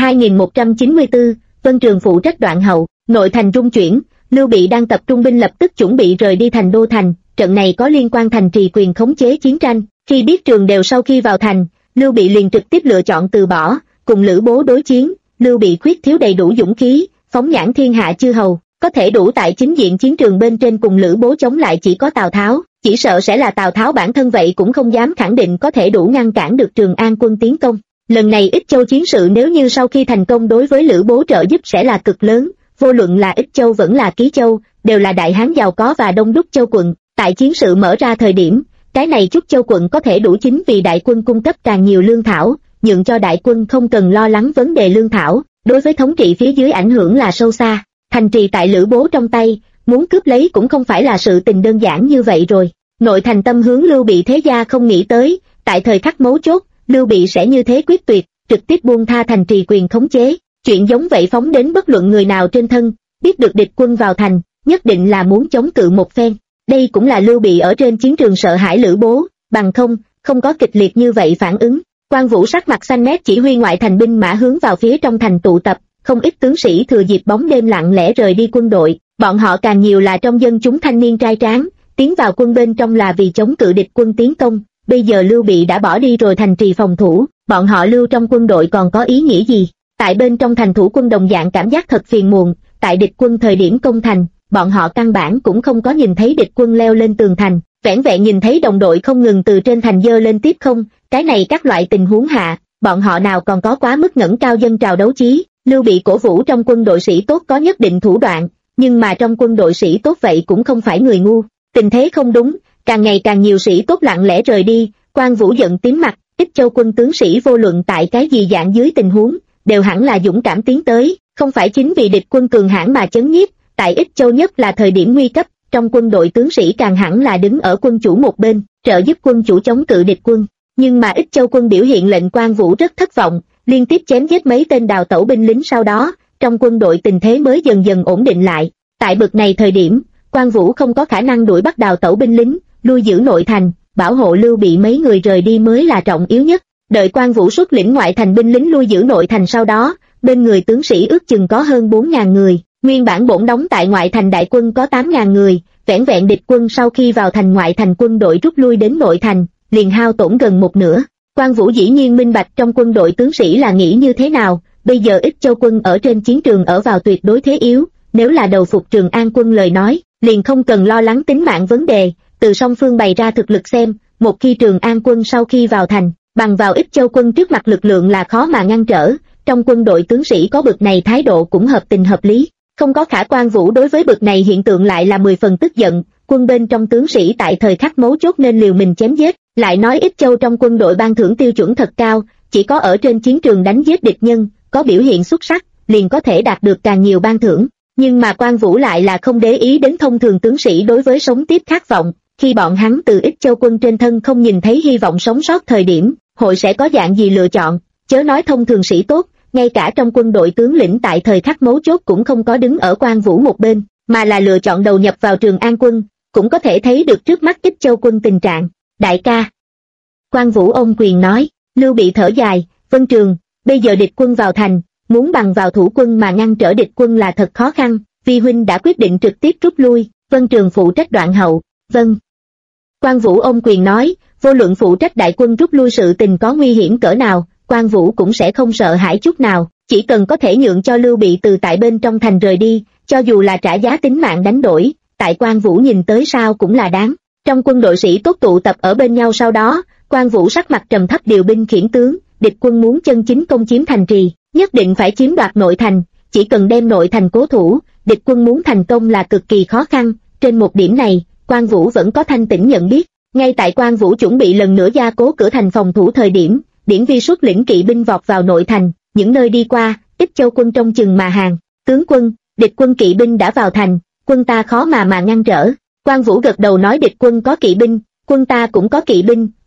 2194, Vân Trường phụ trách đoạn hậu. Nội thành rung chuyển, Lưu Bị đang tập trung binh lập tức chuẩn bị rời đi thành đô thành, trận này có liên quan thành trì quyền khống chế chiến tranh. Khi biết Trường Đều sau khi vào thành, Lưu Bị liền trực tiếp lựa chọn từ bỏ, cùng Lữ Bố đối chiến. Lưu Bị khuyết thiếu đầy đủ dũng khí, phóng nhãn thiên hạ chư hầu, có thể đủ tại chính diện chiến trường bên trên cùng Lữ Bố chống lại chỉ có Tào Tháo, chỉ sợ sẽ là Tào Tháo bản thân vậy cũng không dám khẳng định có thể đủ ngăn cản được Trường An quân tiến công. Lần này Ích Châu chiến sự nếu như sau khi thành công đối với Lữ Bố trợ giúp sẽ là cực lớn, vô luận là Ích Châu vẫn là Ký Châu, đều là đại hán giàu có và đông đúc châu quận, tại chiến sự mở ra thời điểm, cái này chút châu quận có thể đủ chính vì đại quân cung cấp càng nhiều lương thảo, nhượng cho đại quân không cần lo lắng vấn đề lương thảo, đối với thống trị phía dưới ảnh hưởng là sâu xa. Thành trì tại Lữ Bố trong tay, muốn cướp lấy cũng không phải là sự tình đơn giản như vậy rồi. Nội thành tâm hướng Lưu Bị thế gia không nghĩ tới, tại thời khắc mấu chốt, Lưu Bị sẽ như thế quyết tuyệt, trực tiếp buông tha thành trì quyền khống chế. Chuyện giống vậy phóng đến bất luận người nào trên thân, biết được địch quân vào thành, nhất định là muốn chống cự một phen. Đây cũng là Lưu Bị ở trên chiến trường sợ hãi Lữ Bố, bằng không có kịch liệt như vậy phản ứng. Quan Vũ sắc mặt xanh mét chỉ huy ngoại thành binh mã hướng vào phía trong thành tụ tập, không ít tướng sĩ thừa dịp bóng đêm lặng lẽ rời đi quân đội, bọn họ càng nhiều là trong dân chúng thanh niên trai tráng, tiến vào quân bên trong là vì chống cự địch quân tiến công. Bây giờ Lưu Bị đã bỏ đi rồi thành trì phòng thủ, bọn họ lưu trong quân đội còn có ý nghĩa gì? Tại bên trong thành thủ quân đồng dạng cảm giác thật phiền muộn, tại địch quân thời điểm công thành, bọn họ căn bản cũng không có nhìn thấy địch quân leo lên tường thành, vẻn vẹn nhìn thấy đồng đội không ngừng từ trên thành dơ lên tiếp không, cái này các loại tình huống hạ, bọn họ nào còn có quá mức ngẩng cao dân trào đấu chí. Lưu Bị cổ vũ trong quân đội sĩ tốt có nhất định thủ đoạn, nhưng mà trong quân đội sĩ tốt vậy cũng không phải người ngu. Tình thế không đúng, càng ngày càng nhiều sĩ tốt lặng lẽ rời đi. Quan Vũ giận tím mặt, Ích Châu quân tướng sĩ vô luận tại cái gì dạng dưới tình huống, đều hẳn là dũng cảm tiến tới, không phải chính vì địch quân cường hãn mà chấn nhiếp. Tại Ích Châu nhất là thời điểm nguy cấp, trong quân đội tướng sĩ càng hẳn là đứng ở quân chủ một bên, trợ giúp quân chủ chống cự địch quân. Nhưng mà Ích Châu quân biểu hiện lệnh Quan Vũ rất thất vọng, liên tiếp chém giết mấy tên đào tẩu binh lính, sau đó trong quân đội tình thế mới dần dần ổn định lại. Tại bực này thời điểm, Quan Vũ không có khả năng đuổi bắt đào tẩu binh lính, lui giữ nội thành, bảo hộ Lưu Bị mấy người rời đi mới là trọng yếu nhất. Đợi Quan Vũ xuất lĩnh ngoại thành binh lính lui giữ nội thành sau đó, bên người tướng sĩ ước chừng có hơn 4.000 người, nguyên bản bổn đóng tại ngoại thành đại quân có 8.000 người, vẻn vẹn địch quân sau khi vào thành ngoại thành quân đội rút lui đến nội thành, liền hao tổn gần một nửa. Quan Vũ dĩ nhiên minh bạch trong quân đội tướng sĩ là nghĩ như thế nào, bây giờ Ích Châu quân ở trên chiến trường ở vào tuyệt đối thế yếu, nếu là đầu phục Trường An quân lời nói, liền không cần lo lắng tính mạng vấn đề, từ song phương bày ra thực lực xem, một khi Trường An quân sau khi vào thành, bằng vào Ích Châu quân trước mặt lực lượng là khó mà ngăn trở, trong quân đội tướng sĩ có bực này thái độ cũng hợp tình hợp lý. Không có khả. Quan Vũ đối với bực này hiện tượng lại là 10 phần tức giận, quân bên trong tướng sĩ tại thời khắc mấu chốt nên liều mình chém giết, lại nói Ích Châu trong quân đội ban thưởng tiêu chuẩn thật cao, chỉ có ở trên chiến trường đánh giết địch nhân, có biểu hiện xuất sắc, liền có thể đạt được càng nhiều ban thưởng. Nhưng mà Quan Vũ lại là không để ý đến thông thường tướng sĩ đối với sống tiếp khát vọng, khi bọn hắn từ Ích Châu quân trên thân không nhìn thấy hy vọng sống sót thời điểm, hội sẽ có dạng gì lựa chọn, chớ nói thông thường sĩ tốt, ngay cả trong quân đội tướng lĩnh tại thời khắc mấu chốt cũng không có đứng ở Quan Vũ một bên, mà là lựa chọn đầu nhập vào Trường An quân, cũng có thể thấy được trước mắt Ích Châu quân tình trạng. Đại ca. Quan Vũ ôm quyền nói. Lưu Bị thở dài, Vân Trường, bây giờ địch quân vào thành, muốn bằng vào thủ quân mà ngăn trở địch quân là thật khó khăn, Vi huynh đã quyết định trực tiếp rút lui, Vân Trường phụ trách đoạn hậu. Vâng. Quan Vũ ôm quyền nói, vô luận phụ trách đại quân rút lui sự tình có nguy hiểm cỡ nào, Quan Vũ cũng sẽ không sợ hãi chút nào, chỉ cần có thể nhượng cho Lưu Bị từ tại bên trong thành rời đi, cho dù là trả giá tính mạng đánh đổi, tại Quan Vũ nhìn tới sao cũng là đáng. Trong quân đội sĩ tốt tụ tập ở bên nhau sau đó, Quan Vũ sắc mặt trầm thấp điều binh khiển tướng, địch quân muốn chân chính công chiếm thành trì, nhất định phải chiếm đoạt nội thành, chỉ cần đem nội thành cố thủ, địch quân muốn thành công là cực kỳ khó khăn. Trên một điểm này, Quan Vũ vẫn có thanh tỉnh nhận biết. Ngay tại Quan Vũ chuẩn bị lần nữa gia cố cửa thành phòng thủ thời điểm, Điển Vi xuất lĩnh kỵ binh vọt vào nội thành, những nơi đi qua, Ích Châu quân trong chừng mà hàng. Tướng quân, địch quân kỵ binh đã vào thành, quân ta khó mà ngăn trở. Quan Vũ gật đầu nói, địch quân có kỵ binh, quân ta cũng có kỵ binh,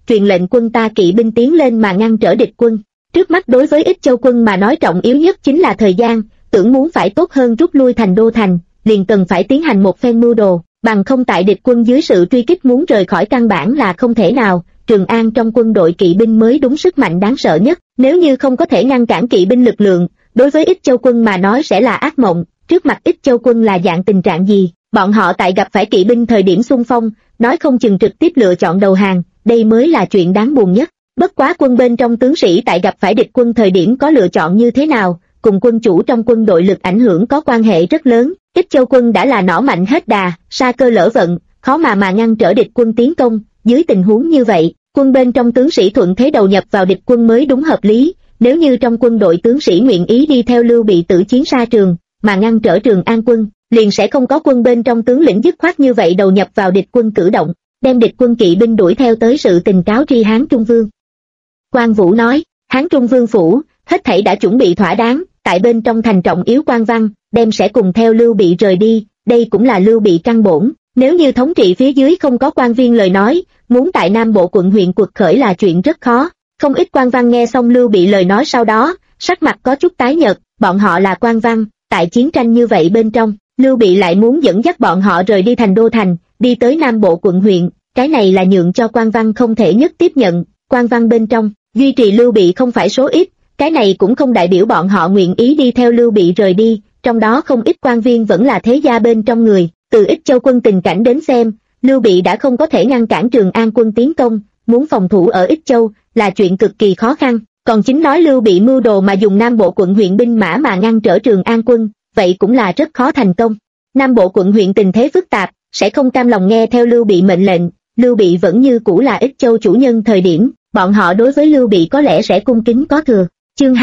truyền lệnh quân ta kỵ binh tiến lên mà ngăn trở địch quân. Trước mắt đối với Ích Châu quân mà nói trọng yếu nhất chính là thời gian, tưởng muốn phải tốt hơn rút lui thành đô thành, liền cần phải tiến hành một phen mưu đồ, bằng không tại địch quân dưới sự truy kích muốn rời khỏi căn bản là không thể nào. Trường An trong quân đội kỵ binh mới đúng sức mạnh đáng sợ nhất, nếu như không có thể ngăn cản kỵ binh lực lượng, đối với Ích Châu quân mà nói sẽ là ác mộng. Trước mặt Ích Châu quân là dạng tình trạng gì? Bọn họ tại gặp phải kỵ binh thời điểm xung phong, nói không chừng trực tiếp lựa chọn đầu hàng, đây mới là chuyện đáng buồn nhất. Bất quá quân bên trong tướng sĩ tại gặp phải địch quân thời điểm có lựa chọn như thế nào, cùng quân chủ trong quân đội lực ảnh hưởng có quan hệ rất lớn. Ích Châu quân đã là nỏ mạnh hết đà, sa cơ lỡ vận, khó mà ngăn trở địch quân tiến công. Dưới tình huống như vậy, quân bên trong tướng sĩ thuận thế đầu nhập vào địch quân mới đúng hợp lý. Nếu như trong quân đội tướng sĩ nguyện ý đi theo Lưu Bị tử chiến xa trường, mà ngăn trở Trường An quân, liền sẽ không có quân bên trong tướng lĩnh dứt khoát như vậy đầu nhập vào địch quân cử động, đem địch quân kỵ binh đuổi theo tới sự tình cáo tri Hán Trung Vương. Quan Vũ nói, Hán Trung Vương phủ, hết thảy đã chuẩn bị thỏa đáng, tại bên trong thành trọng yếu quan văn, đem sẽ cùng theo Lưu Bị rời đi, đây cũng là Lưu Bị căn bổn. Nếu như thống trị phía dưới không có quan viên lời nói, muốn tại Nam Bộ quận huyện quật khởi là chuyện rất khó. Không ít quan văn nghe xong Lưu Bị lời nói sau đó, sắc mặt có chút tái nhợt, bọn họ là quan văn, tại chiến tranh như vậy bên trong, Lưu Bị lại muốn dẫn dắt bọn họ rời đi thành đô thành, đi tới Nam Bộ quận huyện, cái này là nhượng cho quan văn không thể nhất tiếp nhận. Quan văn bên trong, duy trì Lưu Bị không phải số ít, cái này cũng không đại biểu bọn họ nguyện ý đi theo Lưu Bị rời đi, trong đó không ít quan viên vẫn là thế gia bên trong người. Từ Ích Châu quân tình cảnh đến xem, Lưu Bị đã không có thể ngăn cản Trường An quân tiến công, muốn phòng thủ ở Ích Châu là chuyện cực kỳ khó khăn. Còn chính nói Lưu Bị mưu đồ mà dùng Nam Bộ quận huyện binh mã mà ngăn trở Trường An quân, vậy cũng là rất khó thành công. Nam Bộ quận huyện tình thế phức tạp, sẽ không cam lòng nghe theo Lưu Bị mệnh lệnh. Lưu Bị vẫn như cũ là Ích Châu chủ nhân thời điểm, bọn họ đối với Lưu Bị có lẽ sẽ cung kính có thừa. Chương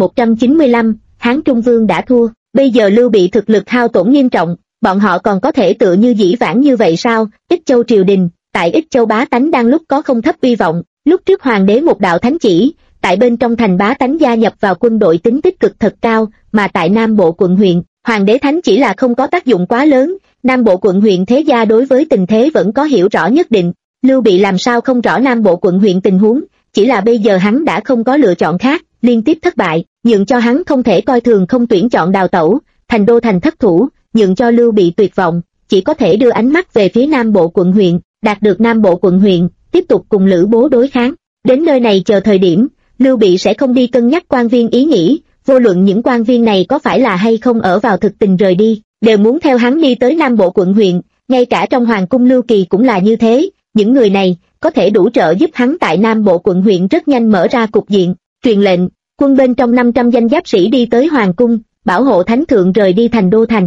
2195, Hán Trung Vương đã thua. Bây giờ Lưu Bị thực lực hao tổn nghiêm trọng, bọn họ còn có thể tựa như dĩ vãng như vậy sao? Ích Châu triều đình, tại Ích Châu bá tánh đang lúc có không thấp uy vọng, lúc trước hoàng đế một đạo thánh chỉ, tại bên trong thành bá tánh gia nhập vào quân đội tính tích cực thật cao, mà tại Nam Bộ quận huyện, hoàng đế thánh chỉ là không có tác dụng quá lớn. Nam Bộ quận huyện thế gia đối với tình thế vẫn có hiểu rõ nhất định. Lưu Bị làm sao không rõ Nam Bộ quận huyện tình huống, chỉ là bây giờ hắn đã không có lựa chọn khác, liên tiếp thất bại, nhượng cho hắn không thể coi thường không tuyển chọn đào tẩu, thành đô thành thất thủ, nhượng cho Lưu Bị tuyệt vọng, chỉ có thể đưa ánh mắt về phía Nam Bộ quận huyện, đạt được Nam Bộ quận huyện, tiếp tục cùng Lữ Bố đối kháng. Đến nơi này chờ thời điểm, Lưu Bị sẽ không đi cân nhắc quan viên ý nghĩ, vô luận những quan viên này có phải là hay không ở vào thực tình rời đi, đều muốn theo hắn đi tới Nam Bộ quận huyện, ngay cả trong hoàng cung Lưu Kỳ cũng là như thế, những người này có thể đủ trợ giúp hắn tại Nam Bộ quận huyện rất nhanh mở ra cục diện. Truyền lệnh, quân bên trong 500 danh giáp sĩ đi tới hoàng cung, bảo hộ thánh thượng rời đi thành đô thành.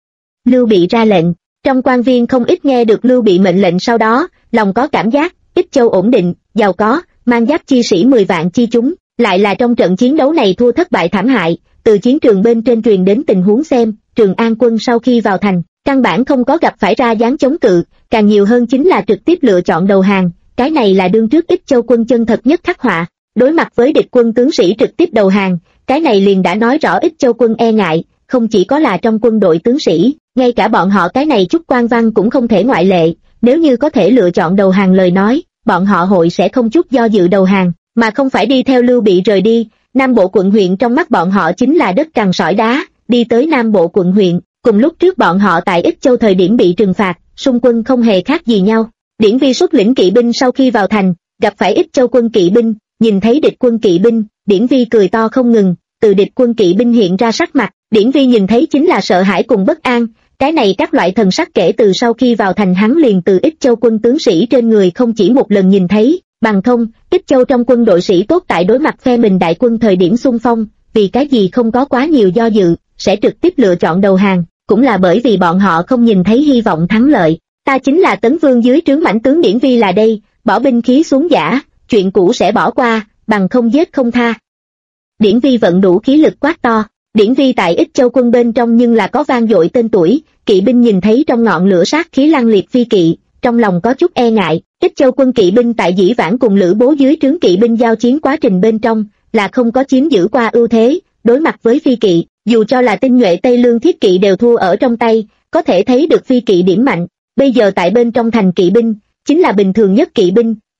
Lưu Bị ra lệnh, trong quan viên không ít nghe được Lưu Bị mệnh lệnh sau đó, lòng có cảm giác, Ích Châu ổn định, giàu có, mang giáp chi sĩ 10 vạn chi chúng, lại là trong trận chiến đấu này thua thất bại thảm hại. Từ chiến trường bên trên truyền đến tình huống xem, Trường An quân sau khi vào thành, căn bản không có gặp phải ra dáng chống cự, càng nhiều hơn chính là trực tiếp lựa chọn đầu hàng, cái này là đương trước Ích Châu quân chân thật nhất khắc họa. Đối mặt với địch quân tướng sĩ trực tiếp đầu hàng, cái này liền đã nói rõ Ích Châu quân e ngại, không chỉ có là trong quân đội tướng sĩ, ngay cả bọn họ cái này chút quan văn cũng không thể ngoại lệ. Nếu như có thể lựa chọn đầu hàng lời nói, bọn họ hội sẽ không chút do dự đầu hàng, mà không phải đi theo Lưu Bị rời đi. Nam Bộ quận huyện trong mắt bọn họ chính là đất cằn sỏi đá, đi tới Nam Bộ quận huyện, cùng lúc trước bọn họ tại Ích Châu thời điểm bị trừng phạt, xung quân không hề khác gì nhau. Điển Vi xuất lĩnh kỵ binh sau khi vào thành, gặp phải Ích Châu quân kỵ binh, nhìn thấy địch quân kỵ binh, Điển Vi cười to không ngừng, từ địch quân kỵ binh hiện ra sắc mặt, Điển Vi nhìn thấy chính là sợ hãi cùng bất an. Cái này các loại thần sắc kể từ sau khi vào thành hắn liền từ Ích Châu quân tướng sĩ trên người không chỉ một lần nhìn thấy, bằng không, Ích Châu trong quân đội sĩ tốt tại đối mặt phe mình đại quân thời điểm xung phong, vì cái gì không có quá nhiều do dự, sẽ trực tiếp lựa chọn đầu hàng, cũng là bởi vì bọn họ không nhìn thấy hy vọng thắng lợi. Ta chính là Tấn Vương dưới trướng mãnh tướng Điển Vi là đây, bỏ binh khí xuống giả, chuyện cũ sẽ bỏ qua, bằng không giết không tha. Điển Vi vận đủ khí lực quát to. Điển Vi tại Ích Châu quân bên trong nhưng là có vang dội tên tuổi, kỵ binh nhìn thấy trong ngọn lửa sát khí lăng liệt phi kỵ, trong lòng có chút e ngại. Ích Châu quân kỵ binh tại dĩ vãng cùng Lữ Bố dưới trướng kỵ binh giao chiến quá trình bên trong, là không có chiếm giữ qua ưu thế, đối mặt với phi kỵ, dù cho là tinh nhuệ Tây Lương thiết kỵ đều thua ở trong tay, có thể thấy được phi kỵ điểm mạnh. Bây giờ tại bên trong thành kỵ binh, chính là bình thường nhất kỵ binh,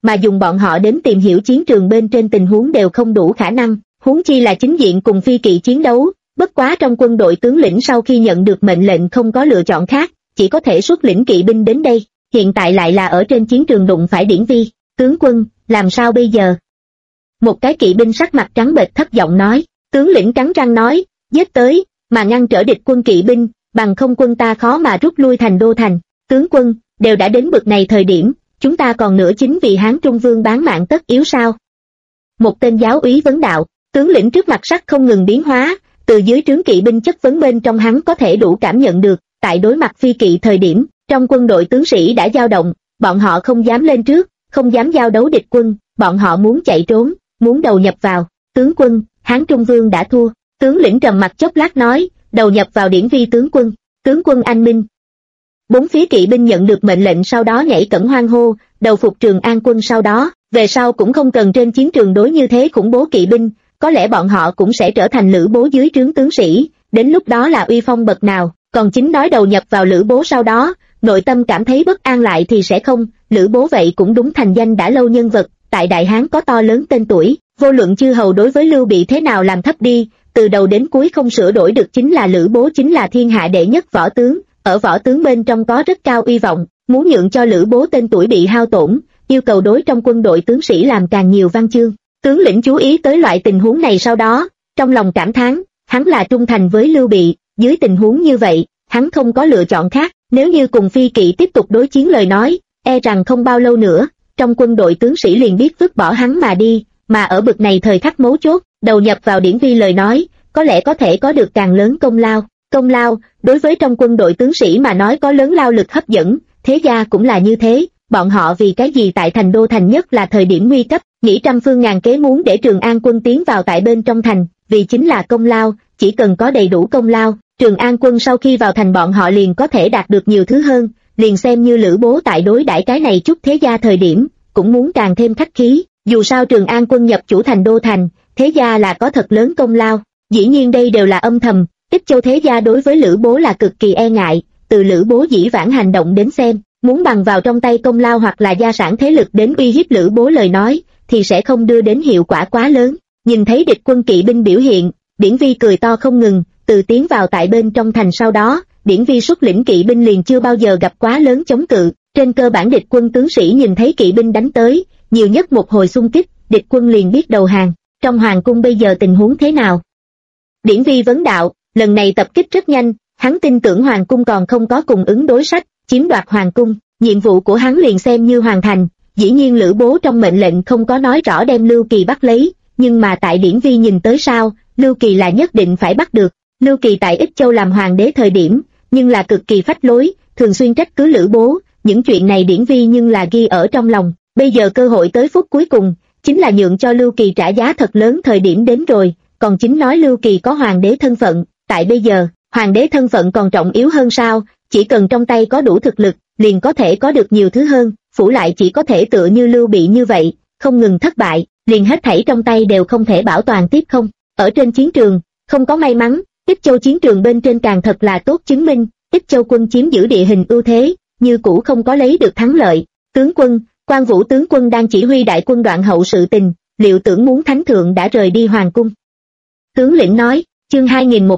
mà dùng bọn họ đến tìm hiểu chiến trường bên trên tình huống đều không đủ khả năng, huống chi là chính diện cùng phi kỵ chiến đấu. Bất quá trong quân đội tướng lĩnh sau khi nhận được mệnh lệnh không có lựa chọn khác, chỉ có thể xuất lĩnh kỵ binh đến đây, hiện tại lại là ở trên chiến trường đụng phải Điển Vi. Tướng quân, làm sao bây giờ? Một cái kỵ binh sắc mặt trắng bệch thấp giọng nói. Tướng lĩnh cắn răng nói, giết tới, mà ngăn trở địch quân kỵ binh, bằng không quân ta khó mà rút lui thành đô thành. Tướng quân, đều đã đến bực này thời điểm, chúng ta còn nửa chính vì Hán Trung Vương bán mạng tất yếu sao? Một tên giáo úy vấn đạo. Tướng lĩnh trước mặt sắc không ngừng biến hóa, từ dưới trướng kỵ binh chất vấn bên trong hắn có thể đủ cảm nhận được, tại đối mặt phi kỵ thời điểm, trong quân đội tướng sĩ đã dao động, bọn họ không dám lên trước, không dám giao đấu địch quân, bọn họ muốn chạy trốn, muốn đầu nhập vào. Tướng quân, Hán Trung Vương đã thua. Tướng lĩnh trầm mặt chốc lát nói, đầu nhập vào Điển Vi tướng quân anh minh. Bốn phía kỵ binh nhận được mệnh lệnh sau đó nhảy cẫng hoan hô, đầu phục Trường An quân sau đó, về sau cũng không cần trên chiến trường đối như thế khủng bố kỵ binh, có lẽ bọn họ cũng sẽ trở thành Lữ Bố dưới trướng tướng sĩ, đến lúc đó là uy phong bậc nào, còn chính nói đầu nhập vào Lữ Bố sau đó, nội tâm cảm thấy bất an lại thì sẽ không, Lữ Bố vậy cũng đúng thành danh đã lâu nhân vật, tại Đại Hán có to lớn tên tuổi, vô luận chư hầu đối với Lưu Bị thế nào làm thấp đi, từ đầu đến cuối không sửa đổi được chính là Lữ Bố chính là thiên hạ đệ nhất võ tướng, ở võ tướng bên trong có rất cao uy vọng, muốn nhượng cho Lữ Bố tên tuổi bị hao tổn, yêu cầu đối trong quân đội tướng sĩ làm càng nhiều văn chương. Tướng lĩnh chú ý tới loại tình huống này sau đó, trong lòng cảm thán, hắn là trung thành với Lưu Bị, dưới tình huống như vậy, hắn không có lựa chọn khác, nếu như cùng phi kỵ tiếp tục đối chiến lời nói, e rằng không bao lâu nữa, trong quân đội tướng sĩ liền biết vứt bỏ hắn mà đi, mà ở bực này thời khắc mấu chốt, đầu nhập vào Điển Vi lời nói, có lẽ có thể có được càng lớn công lao. Công lao, đối với trong quân đội tướng sĩ mà nói có lớn lao lực hấp dẫn, thế gia cũng là như thế, bọn họ vì cái gì tại thành đô thành nhất là thời điểm nguy cấp, nghĩ trăm phương ngàn kế muốn để Trường An quân tiến vào tại bên trong thành, vì chính là công lao, chỉ cần có đầy đủ công lao, Trường An quân sau khi vào thành bọn họ liền có thể đạt được nhiều thứ hơn, liền xem như Lữ Bố tại đối đãi cái này chút thế gia thời điểm, cũng muốn càng thêm khách khí, dù sao Trường An quân nhập chủ thành đô thành, thế gia là có thật lớn công lao, dĩ nhiên đây đều là âm thầm, Ích Châu thế gia đối với Lữ Bố là cực kỳ e ngại, từ Lữ Bố dĩ vãng hành động đến xem, muốn bằng vào trong tay công lao hoặc là gia sản thế lực đến uy hiếp Lữ Bố lời nói, thì sẽ không đưa đến hiệu quả quá lớn. Nhìn thấy địch quân kỵ binh biểu hiện, Điển Vi cười to không ngừng, từ tiến vào tại bên trong thành sau đó, Điển Vi xuất lĩnh kỵ binh liền chưa bao giờ gặp quá lớn chống cự, trên cơ bản địch quân tướng sĩ nhìn thấy kỵ binh đánh tới, nhiều nhất một hồi xung kích, địch quân liền biết đầu hàng. Trong hoàng cung bây giờ tình huống thế nào? Điển Vi vấn đạo, lần này tập kích rất nhanh, hắn tin tưởng hoàng cung còn không có cùng ứng đối sách, chiếm đoạt hoàng cung, nhiệm vụ của hắn liền xem như hoàn thành. Dĩ nhiên Lữ Bố trong mệnh lệnh không có nói rõ đem Lưu Kỳ bắt lấy, nhưng mà tại Điển Vi nhìn tới sao, Lưu Kỳ là nhất định phải bắt được. Lưu Kỳ tại Ích Châu làm hoàng đế thời điểm, nhưng là cực kỳ phách lối, thường xuyên trách cứ Lữ Bố, những chuyện này Điển Vi nhưng là ghi ở trong lòng. Bây giờ cơ hội tới phút cuối cùng, chính là nhượng cho Lưu Kỳ trả giá thật lớn thời điểm đến rồi, còn chính nói Lưu Kỳ có hoàng đế thân phận, tại bây giờ, hoàng đế thân phận còn trọng yếu hơn sao, chỉ cần trong tay có đủ thực lực, liền có thể có được nhiều thứ hơn, phủ lại chỉ có thể tựa như Lưu Bị như vậy, không ngừng thất bại, liền hết thảy trong tay đều không thể bảo toàn tiếp không. Ở trên chiến trường, không có may mắn, Ích Châu chiến trường bên trên càng thật là tốt chứng minh, Ích Châu quân chiếm giữ địa hình ưu thế, như cũ không có lấy được thắng lợi. Tướng quân, Quan Vũ tướng quân đang chỉ huy đại quân đoạn hậu sự tình, liệu tưởng muốn thánh thượng đã rời đi hoàng cung. Tướng lĩnh nói, chương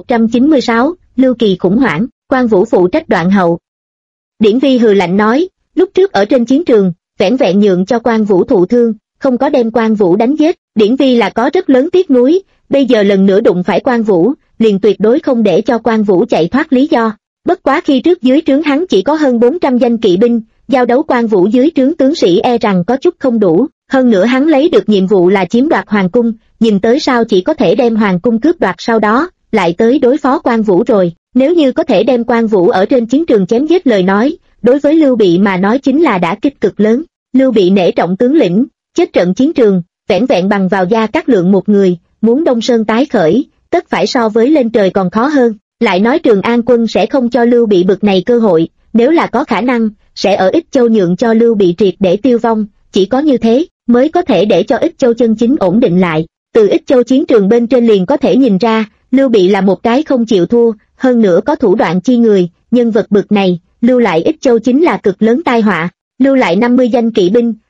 2196, Lưu Kỳ khủng hoảng, Quan Vũ phụ trách đoạn hậu. Điển Vi hừ lạnh nói, lúc trước ở trên chiến trường, vẻn vẹn nhượng cho Quan Vũ thụ thương, không có đem Quan Vũ đánh giết, Điển Vi là có rất lớn tiếc nuối, bây giờ lần nữa đụng phải Quan Vũ, liền tuyệt đối không để cho Quan Vũ chạy thoát lý do. Bất quá khi trước dưới trướng hắn chỉ có hơn 400 danh kỵ binh, giao đấu Quan Vũ dưới trướng tướng sĩ e rằng có chút không đủ, hơn nữa hắn lấy được nhiệm vụ là chiếm đoạt hoàng cung, nhìn tới sao chỉ có thể đem hoàng cung cướp đoạt sau đó, lại tới đối phó Quan Vũ rồi, nếu như có thể đem Quan Vũ ở trên chiến trường chém giết lời nói, đối với Lưu Bị mà nói chính là đả kích cực lớn. Lưu Bị nể trọng tướng lĩnh, chết trận chiến trường, vẻn vẹn bằng vào Gia Cát Lượng một người, muốn Đông Sơn tái khởi, tất phải so với lên trời còn khó hơn. Lại nói Trường An quân sẽ không cho Lưu Bị bực này cơ hội, nếu là có khả năng, sẽ ở Ích Châu nhượng cho Lưu Bị triệt để tiêu vong, chỉ có như thế, mới có thể để cho Ích Châu chân chính ổn định lại. Từ Ích Châu chiến trường bên trên liền có thể nhìn ra, Lưu Bị là một cái không chịu thua, hơn nữa có thủ đoạn chi người, nhân vật bực này, lưu lại Ích Châu chính là cực lớn tai họa. Lưu lại 50 danh kỵ binh,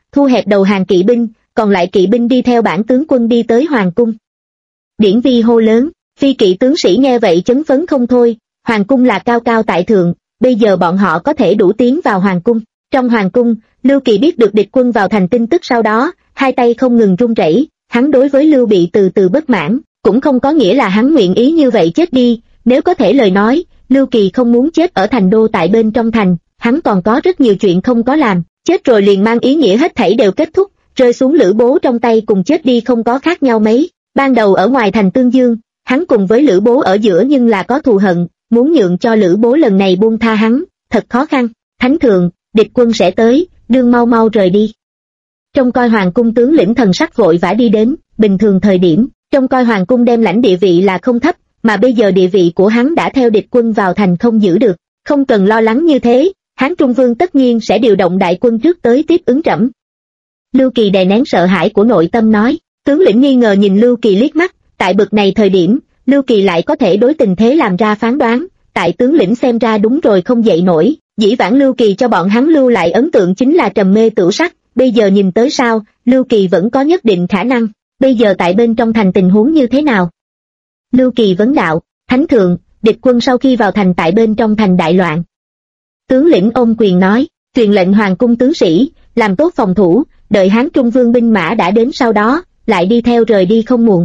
thu hẹp đầu hàng kỵ binh, còn lại kỵ binh đi theo bản tướng quân đi tới hoàng cung. Điển Vi hô lớn, phi kỵ tướng sĩ nghe vậy chấn phấn không thôi, hoàng cung là cao cao tại thượng, bây giờ bọn họ có thể đủ tiến vào hoàng cung. Trong hoàng cung, Lưu Kỳ biết được địch quân vào thành tin tức sau đó, hai tay không ngừng run rẩy, hắn đối với Lưu Bị từ từ bất mãn, cũng không có nghĩa là hắn nguyện ý như vậy chết đi, nếu có thể lời nói, Lưu Kỳ không muốn chết ở thành đô tại bên trong thành, hắn còn có rất nhiều chuyện không có làm, chết rồi liền mang ý nghĩa hết thảy đều kết thúc, rơi xuống Lữ Bố trong tay cùng chết đi không có khác nhau mấy. Ban đầu ở ngoài thành Tương Dương, hắn cùng với Lữ Bố ở giữa nhưng là có thù hận, muốn nhượng cho Lữ Bố lần này buông tha hắn, thật khó khăn. Thánh thượng, địch quân sẽ tới, đương mau mau rời đi. Trông coi hoàng cung tướng lĩnh thần sắc vội vã đi đến, bình thường thời điểm, trông coi hoàng cung đem lãnh địa vị là không thấp, mà bây giờ địa vị của hắn đã theo địch quân vào thành không giữ được, không cần lo lắng như thế, Hán Trung Vương tất nhiên sẽ điều động đại quân trước tới tiếp ứng trẫm. Lưu Kỳ đè nén sợ hãi của nội tâm nói, tướng lĩnh nghi ngờ nhìn Lưu Kỳ liếc mắt, tại bực này thời điểm, Lưu Kỳ lại có thể đối tình thế làm ra phán đoán, tại tướng lĩnh xem ra đúng rồi không dậy nổi, dĩ vãng Lưu Kỳ cho bọn hắn lưu lại ấn tượng chính là trầm mê tửu sắc, bây giờ nhìn tới sao, Lưu Kỳ vẫn có nhất định khả năng, bây giờ tại bên trong thành tình huống như thế nào? Lưu Kỳ vấn đạo, thánh thượng, địch quân sau khi vào thành tại bên trong thành đại loạn. Tướng lĩnh ôm quyền nói, truyền lệnh hoàng cung tướng sĩ, làm tốt phòng thủ, đợi Hán Trung Vương binh mã đã đến sau đó, lại đi theo rời đi không muộn.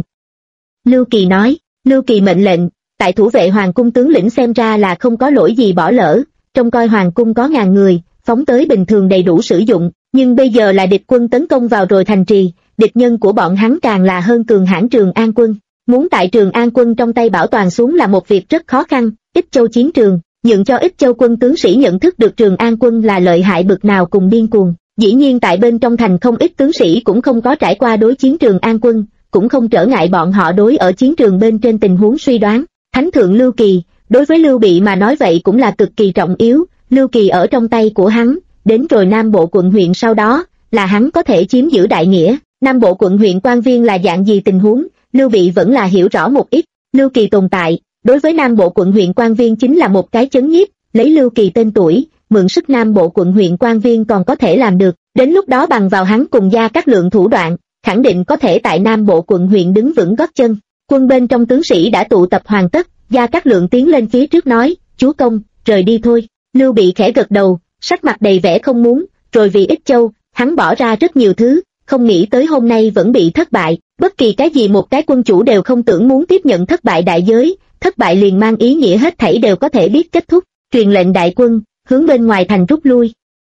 Lưu Kỳ nói, Lưu Kỳ mệnh lệnh, tại thủ vệ hoàng cung tướng lĩnh xem ra là không có lỗi gì bỏ lỡ, trông coi hoàng cung có ngàn người, phóng tới bình thường đầy đủ sử dụng, nhưng bây giờ là địch quân tấn công vào rồi thành trì, địch nhân của bọn hắn càng là hơn cường hãn Trường An quân. Muốn tại Trường An quân trong tay bảo toàn xuống là một việc rất khó khăn, Ích Châu chiến trường, nhượng cho Ích Châu quân tướng sĩ nhận thức được Trường An quân là lợi hại bực nào cùng điên cuồng. Dĩ nhiên tại bên trong thành không ít tướng sĩ cũng không có trải qua đối chiến Trường An quân, cũng không trở ngại bọn họ đối ở chiến trường bên trên tình huống suy đoán. Thánh thượng Lưu Kỳ, đối với Lưu Bị mà nói vậy cũng là cực kỳ trọng yếu, Lưu Kỳ ở trong tay của hắn, đến rồi Nam Bộ quận huyện sau đó, là hắn có thể chiếm giữ đại nghĩa. Nam Bộ quận huyện quan viên là dạng gì tình huống, Lưu Bị vẫn là hiểu rõ một ít. Lưu Kỳ tồn tại, đối với Nam Bộ quận huyện quan viên chính là một cái chấn nhiếp, lấy Lưu Kỳ tên tuổi, mượn sức Nam Bộ quận huyện quan viên còn có thể làm được, đến lúc đó bằng vào hắn cùng Gia Cát Lượng thủ đoạn, khẳng định có thể tại Nam Bộ quận huyện đứng vững gót chân. Quân bên trong tướng sĩ đã tụ tập hoàn tất, Gia Cát Lượng tiến lên phía trước nói, chúa công, rời đi thôi. Lưu Bị khẽ gật đầu, sắc mặt đầy vẻ không muốn, rồi vì Ích Châu, hắn bỏ ra rất nhiều thứ, không nghĩ tới hôm nay vẫn bị thất bại, bất kỳ cái gì một cái quân chủ đều không tưởng muốn tiếp nhận thất bại đại giới, thất bại liền mang ý nghĩa hết thảy đều có thể biết kết thúc, truyền lệnh đại quân, hướng bên ngoài thành rút lui.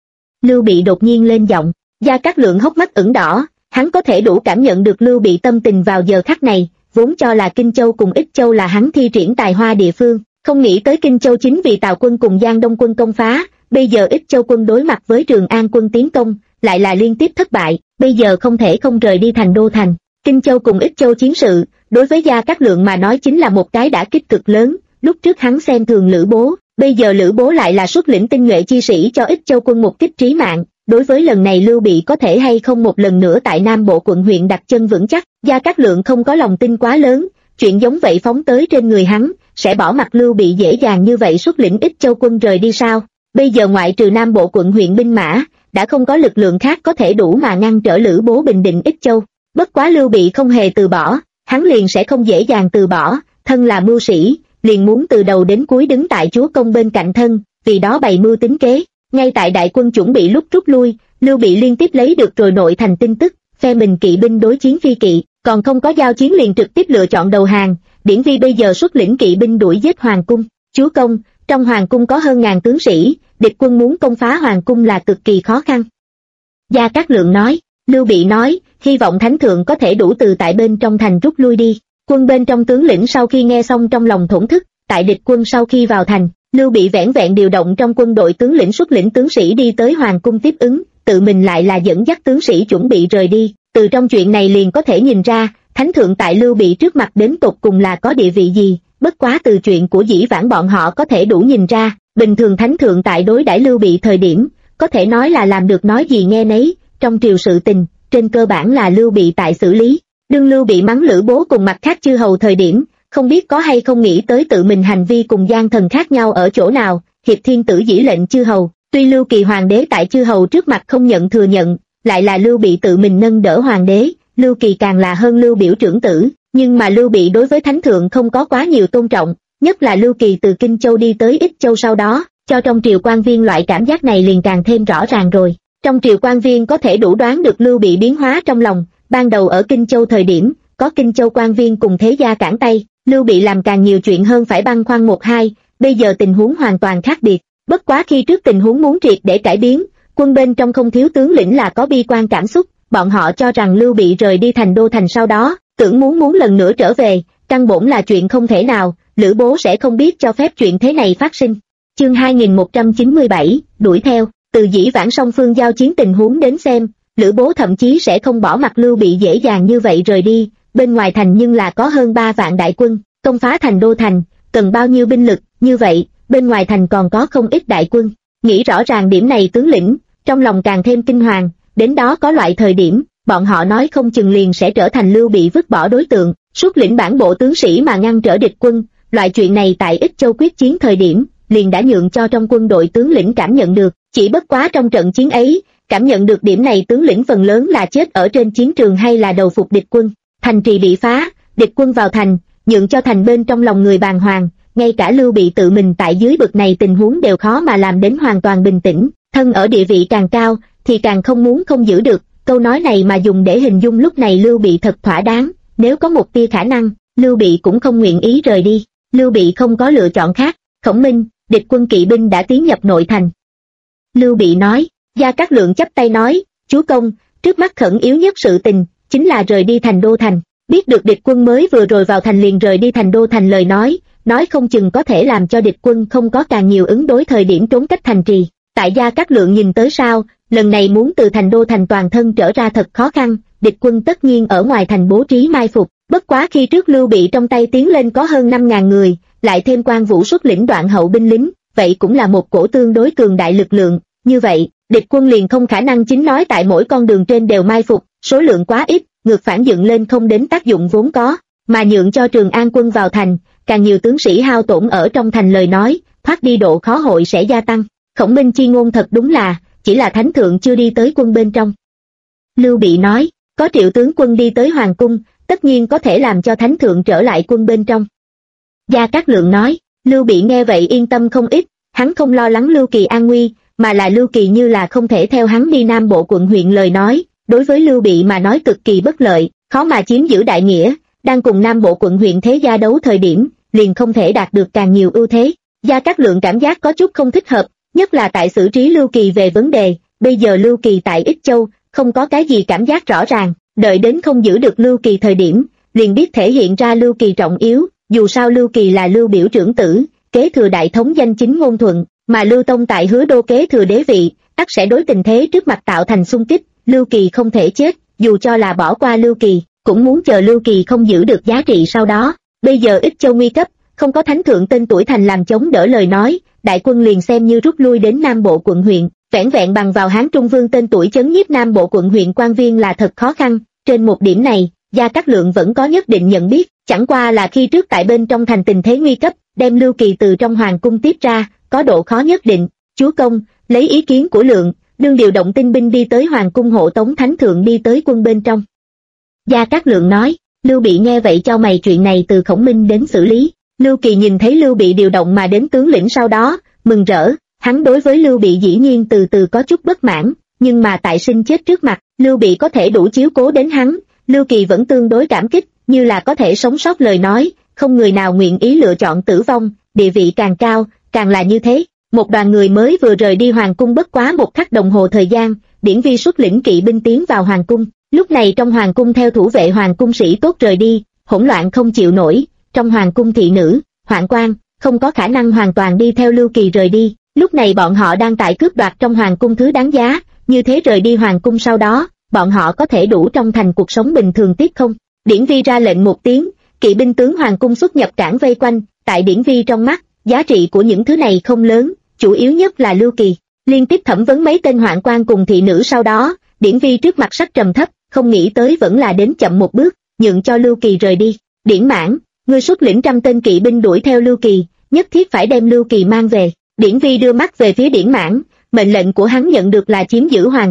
Lưu Bị đột nhiên lên giọng, Gia Cát Lượng hốc mắt ửng đỏ, hắn có thể đủ cảm nhận được Lưu Bị tâm tình vào giờ khắc này, vốn cho là Kinh Châu cùng Ích Châu là hắn thi triển tài hoa địa phương, không nghĩ tới Kinh Châu chính vì Tào quân cùng Giang Đông quân công phá, bây giờ Ích Châu quân đối mặt với Trường An quân tiến công, lại là liên tiếp thất bại, bây giờ không thể không rời đi thành đô thành. Kinh Châu cùng Ích Châu chiến sự, đối với Gia Cát Lượng mà nói chính là một cái đả kích cực lớn, lúc trước hắn xem thường Lữ Bố, bây giờ Lữ Bố lại là xuất lĩnh tinh nhuệ chi sĩ cho Ích Châu quân một kích trí mạng, đối với lần này Lưu Bị có thể hay không một lần nữa tại Nam Bộ quận huyện đặt chân vững chắc, Gia Cát Lượng không có lòng tin quá lớn, chuyện giống vậy phóng tới trên người hắn, sẽ bỏ mặc Lưu Bị dễ dàng như vậy xuất lĩnh Ích Châu quân rời đi sao? Bây giờ ngoại trừ Nam Bộ quận huyện binh mã, đã không có lực lượng khác có thể đủ mà ngăn trở Lữ Bố bình định Ích Châu. Bất quá Lưu Bị không hề từ bỏ, hắn liền sẽ không dễ dàng từ bỏ, thân là mưu sĩ, liền muốn từ đầu đến cuối đứng tại chúa công bên cạnh thân, vì đó bày mưu tính kế. Ngay tại đại quân chuẩn bị lúc rút lui, Lưu Bị liên tiếp lấy được rồi nội thành tin tức, phe mình kỵ binh đối chiến phi kỵ, còn không có giao chiến liền trực tiếp lựa chọn đầu hàng, Điển Vi bây giờ xuất lĩnh kỵ binh đuổi giết hoàng cung. Chúa công, trong hoàng cung có hơn ngàn tướng sĩ, địch quân muốn công phá hoàng cung là cực kỳ khó khăn. Gia Cát Lượng nói, Lưu Bị nói, hy vọng thánh thượng có thể đủ từ tại bên trong thành rút lui đi. Quân bên trong tướng lĩnh sau khi nghe xong trong lòng thổn thức, tại địch quân sau khi vào thành, Lưu Bị vẻn vẹn điều động trong quân đội tướng lĩnh xuất lĩnh tướng sĩ đi tới hoàng cung tiếp ứng, tự mình lại là dẫn dắt tướng sĩ chuẩn bị rời đi. Từ trong chuyện này liền có thể nhìn ra, thánh thượng tại Lưu Bị trước mặt đến tột cùng là có địa vị gì, bất quá từ chuyện của dĩ vãng bọn họ có thể đủ nhìn ra, bình thường thánh thượng tại đối đãi Lưu Bị thời điểm, có thể nói là làm được nói gì nghe nấy, trong triều sự tình, trên cơ bản là Lưu Bị tại xử lý. Đương Lưu Bị mắng Lữ Bố cùng mặt khác chư hầu thời điểm, không biết có hay không nghĩ tới tự mình hành vi cùng gian thần khác nhau ở chỗ nào, hiệp thiên tử dĩ lệnh chư hầu, tuy Lưu Kỳ hoàng đế tại chư hầu trước mặt không nhận thừa nhận, lại là Lưu Bị tự mình nâng đỡ hoàng đế, Lưu Kỳ càng là hơn Lưu Biểu trưởng tử, nhưng mà Lưu Bị đối với thánh thượng không có quá nhiều tôn trọng, nhất là Lưu Kỳ từ Kinh Châu đi tới Ích Châu sau đó, cho trong triều quan viên loại cảm giác này liền càng thêm rõ ràng rồi. Trong triều quan viên có thể đủ đoán được Lưu Bị biến hóa trong lòng, ban đầu ở Kinh Châu thời điểm, có Kinh Châu quan viên cùng thế gia cản tay, Lưu Bị làm càng nhiều chuyện hơn phải băn khoăn một hai, bây giờ tình huống hoàn toàn khác biệt. Bất quá khi trước tình huống muốn triệt để cải biến, quân bên trong không thiếu tướng lĩnh là có bi quan cảm xúc, bọn họ cho rằng Lưu Bị rời đi thành đô thành sau đó, tưởng muốn lần nữa trở về, căn bổn là chuyện không thể nào, Lữ Bố sẽ không biết cho phép chuyện thế này phát sinh. Chương 2197, đuổi theo, từ dĩ vãng song phương giao chiến tình huống đến xem, Lữ Bố thậm chí sẽ không bỏ mặc Lưu Bị dễ dàng như vậy rời đi, bên ngoài thành nhưng là có hơn 3 vạn đại quân, công phá thành đô thành, cần bao nhiêu binh lực, như vậy, bên ngoài thành còn có không ít đại quân. Nghĩ rõ ràng điểm này tướng lĩnh, trong lòng càng thêm kinh hoàng, đến đó có loại thời điểm, bọn họ nói không chừng liền sẽ trở thành Lưu Bị vứt bỏ đối tượng, xuất lĩnh bản bộ tướng sĩ mà ngăn trở địch quân, loại chuyện này tại Ích Châu quyết chiến thời điểm, liền đã nhượng cho trong quân đội tướng lĩnh cảm nhận được, chỉ bất quá trong trận chiến ấy, cảm nhận được điểm này tướng lĩnh phần lớn là chết ở trên chiến trường hay là đầu phục địch quân, thành trì bị phá, địch quân vào thành, nhượng cho thành bên trong lòng người bàng hoàng, ngay cả Lưu Bị tự mình tại dưới bực này tình huống đều khó mà làm đến hoàn toàn bình tĩnh, thân ở địa vị càng cao, thì càng không muốn không giữ được, câu nói này mà dùng để hình dung lúc này Lưu Bị thật thỏa đáng, nếu có một tia khả năng, Lưu Bị cũng không nguyện ý rời đi, Lưu Bị không có lựa chọn khác. Khổng Minh, địch quân kỵ binh đã tiến nhập nội thành. Lưu Bị nói, Gia Cát Lượng chắp tay nói, chúa công, trước mắt khẩn yếu nhất sự tình, chính là rời đi thành đô thành, biết được địch quân mới vừa rồi vào thành liền rời đi thành đô thành lời nói không chừng có thể làm cho địch quân không có càng nhiều ứng đối thời điểm trốn cách thành trì. Tại Gia Cát Lượng nhìn tới sao, lần này muốn từ thành đô thành toàn thân trở ra thật khó khăn, địch quân tất nhiên ở ngoài thành bố trí mai phục, bất quá khi trước Lưu Bị trong tay tiến lên có hơn 5.000 người, lại thêm Quan Vũ xuất lĩnh đoạn hậu binh lính, vậy cũng là một cổ tương đối cường đại lực lượng, như vậy, địch quân liền không khả năng chính nói tại mỗi con đường trên đều mai phục, số lượng quá ít, ngược phản dựng lên không đến tác dụng vốn có, mà nhượng cho Trường An quân vào thành, càng nhiều tướng sĩ hao tổn ở trong thành lời nói, thoát đi độ khó hội sẽ gia tăng. Khổng Minh chi ngôn thật đúng là, chỉ là thánh thượng chưa đi tới quân bên trong. Lưu Bị nói, có Triệu tướng quân đi tới hoàng cung, tất nhiên có thể làm cho thánh thượng trở lại quân bên trong. Gia Cát Lượng nói, Lưu Bị nghe vậy yên tâm không ít, hắn không lo lắng Lưu Kỳ an nguy, mà là Lưu Kỳ như là không thể theo hắn đi Nam Bộ quận huyện lời nói, đối với Lưu Bị mà nói cực kỳ bất lợi, khó mà chiếm giữ đại nghĩa, đang cùng Nam Bộ quận huyện thế gia đấu thời điểm, liền không thể đạt được càng nhiều ưu thế. Gia Cát Lượng cảm giác có chút không thích hợp, nhất là tại xử trí Lưu Kỳ về vấn đề, bây giờ Lưu Kỳ tại Ích Châu, không có cái gì cảm giác rõ ràng, đợi đến không giữ được Lưu Kỳ thời điểm, liền biết thể hiện ra Lưu Kỳ trọng yếu, dù sao Lưu Kỳ là Lưu Biểu trưởng tử, kế thừa đại thống danh chính ngôn thuận, mà Lưu Tông tại Hứa Đô kế thừa đế vị, ắt sẽ đối tình thế trước mặt tạo thành xung kích, Lưu Kỳ không thể chết, dù cho là bỏ qua Lưu Kỳ, cũng muốn chờ Lưu Kỳ không giữ được giá trị sau đó. Bây giờ Ích Châu nguy cấp, không có thánh thượng tên tuổi thành làm chống đỡ lời nói, đại quân liền xem như rút lui đến Nam Bộ quận huyện, vẻn vẹn bằng vào Hán Trung Vương tên tuổi chấn nhiếp Nam Bộ quận huyện quan viên là thật khó khăn. Trên một điểm này, Gia Cát Lượng vẫn có nhất định nhận biết, chẳng qua là khi trước tại bên trong thành tình thế nguy cấp, đem Lưu Kỳ từ trong hoàng cung tiếp ra, có độ khó nhất định. Chúa công, lấy ý kiến của Lượng, đương điều động tinh binh đi tới hoàng cung hộ tống thánh thượng đi tới quân bên trong. Gia Cát Lượng nói, Lưu Bị nghe vậy cho mày chuyện này từ Khổng Minh đến xử lý. Lưu Kỳ nhìn thấy Lưu Bị điều động mà đến tướng lĩnh sau đó, mừng rỡ, hắn đối với Lưu Bị dĩ nhiên từ từ có chút bất mãn, nhưng mà tại sinh chết trước mặt, Lưu Bị có thể đủ chiếu cố đến hắn, Lưu Kỳ vẫn tương đối cảm kích, như là có thể sống sót lời nói, không người nào nguyện ý lựa chọn tử vong, địa vị càng cao, càng là như thế. Một đoàn người mới vừa rời đi hoàng cung bất quá một khắc đồng hồ thời gian, Điển Vi xuất lĩnh kỵ binh tiến vào hoàng cung, lúc này trong hoàng cung theo thủ vệ hoàng cung sĩ tốt rời đi, hỗn loạn không chịu nổi, trong hoàng cung thị nữ, hoạn quan, không có khả năng hoàn toàn đi theo Lưu Kỳ rời đi, lúc này bọn họ đang tại cướp đoạt trong hoàng cung thứ đáng giá, như thế rời đi hoàng cung sau đó, bọn họ có thể đủ trong thành cuộc sống bình thường tiếp không? Điển Vi ra lệnh một tiếng, kỵ binh tướng hoàng cung xuất nhập cảng vây quanh, tại Điển Vi trong mắt, giá trị của những thứ này không lớn, chủ yếu nhất là Lưu Kỳ. Liên tiếp thẩm vấn mấy tên hoạn quan cùng thị nữ sau đó, Điển Vi trước mặt sắc trầm thấp, không nghĩ tới vẫn là đến chậm một bước, nhượng cho Lưu Kỳ rời đi. Điển Mãn, ngươi xuất lĩnh 100 tên kỵ binh đuổi theo Lưu Kỳ, nhất thiết phải đem Lưu Kỳ mang về. Điển Vi đưa mắt về phía Điển Mãn, mệnh lệnh của hắn nhận được là chiếm giữ hoàng cung,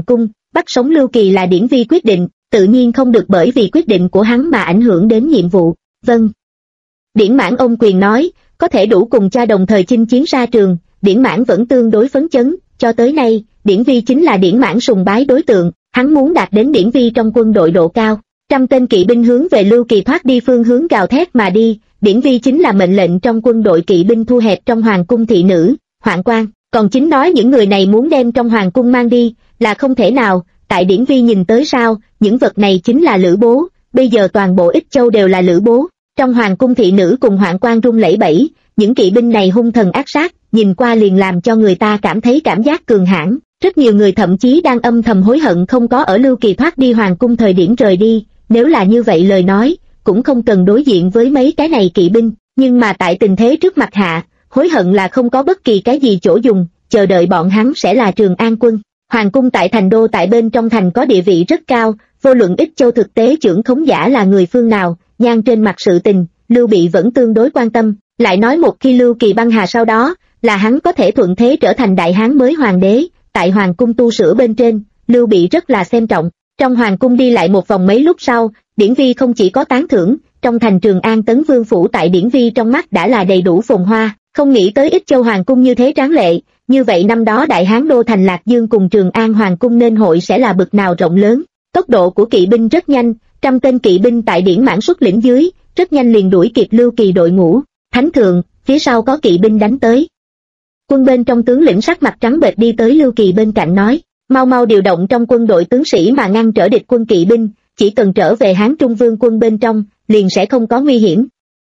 bắt sống Lưu Kỳ là Điển Vi quyết định, tự nhiên không được bởi vì quyết định của hắn mà ảnh hưởng đến nhiệm vụ. Vâng. Điển Mãn ôm quyền nói, có thể đủ cùng cha đồng thời chinh chiến ra trường, Điển Mãn vẫn tương đối phấn chấn, cho tới nay, Điển Vi chính là Điển Mãn sùng bái đối tượng, hắn muốn đạt đến Điển Vi trong quân đội độ cao. 100 tên kỵ binh hướng về Lưu Kỳ thoát đi phương hướng gào thét mà đi, Điển Vi chính là mệnh lệnh trong quân đội kỵ binh thu hẹp trong hoàng cung thị nữ, hoạn quan, còn chính nói những người này muốn đem trong hoàng cung mang đi, là không thể nào, tại Điển Vi nhìn tới sao, những vật này chính là lữ bố, bây giờ toàn bộ Ích Châu đều là lữ bố. Trong hoàng cung thị nữ cùng hoạn quan run lẩy bẩy, những kỵ binh này hung thần ác sát, nhìn qua liền làm cho người ta cảm thấy cảm giác cường hãn. Rất nhiều người thậm chí đang âm thầm hối hận không có ở Lưu Kỳ thoát đi hoàng cung thời điểm rời đi, nếu là như vậy lời nói, cũng không cần đối diện với mấy cái này kỵ binh, nhưng mà tại tình thế trước mặt hạ, hối hận là không có bất kỳ cái gì chỗ dùng, chờ đợi bọn hắn sẽ là Trường An quân. Hoàng cung tại thành đô tại bên trong thành có địa vị rất cao, vô luận Ích Châu thực tế trưởng khống giả là người phương nào, nhan trên mặt sự tình, Lưu Bị vẫn tương đối quan tâm, lại nói một khi Lưu Kỳ băng hà sau đó, là hắn có thể thuận thế trở thành đại hán mới hoàng đế, tại hoàng cung tu sửa bên trên, Lưu Bị rất là xem trọng. Trong hoàng cung đi lại một vòng mấy lúc sau, Điển Vi không chỉ có tán thưởng, trong thành Trường An Tấn Vương phủ tại Điển Vi trong mắt đã là đầy đủ phồn hoa, không nghĩ tới Ích Châu hoàng cung như thế tráng lệ, như vậy năm đó đại hán đô thành Lạc Dương cùng Trường An hoàng cung nên hội sẽ là bực nào rộng lớn. Tốc độ của kỵ binh rất nhanh, 100 tên kỵ binh tại Điển Mãn xuất lĩnh dưới, rất nhanh liền đuổi kịp Lưu Kỳ đội ngũ. Thánh thượng, phía sau có kỵ binh đánh tới. Quân bên trong tướng lĩnh sắc mặt trắng bệch đi tới Lưu Kỳ bên cạnh nói, mau mau điều động trong quân đội tướng sĩ mà ngăn trở địch quân kỵ binh, chỉ cần trở về Hán Trung Vương quân bên trong, liền sẽ không có nguy hiểm.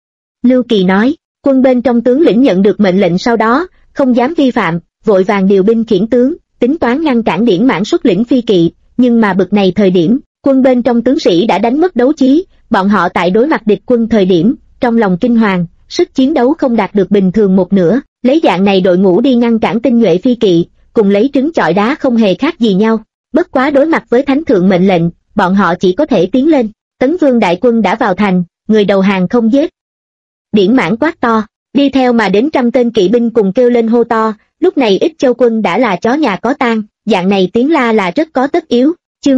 Lưu Kỳ nói, quân bên trong tướng lĩnh nhận được mệnh lệnh sau đó, không dám vi phạm, vội vàng điều binh khiển tướng, tính toán ngăn cản Điển Mãn xuất lĩnh phi kỵ, nhưng mà bực này thời điểm, quân bên trong tướng sĩ đã đánh mất đấu chí, bọn họ tại đối mặt địch quân thời điểm, trong lòng kinh hoàng, sức chiến đấu không đạt được bình thường một nửa, lấy dạng này đội ngũ đi ngăn cản tinh nhuệ phi kỵ, cùng lấy trứng chọi đá không hề khác gì nhau. Bất quá đối mặt với thánh thượng mệnh lệnh, bọn họ chỉ có thể tiến lên. Tấn Vương đại quân đã vào thành, người đầu hàng không giết. Điển Mãn quát to, đi theo mà đến 100 tên kỵ binh cùng kêu lên hô to, lúc này Ích Châu quân đã là chó nhà có tang, dạng này tiếng la là rất có tất yếu. Chương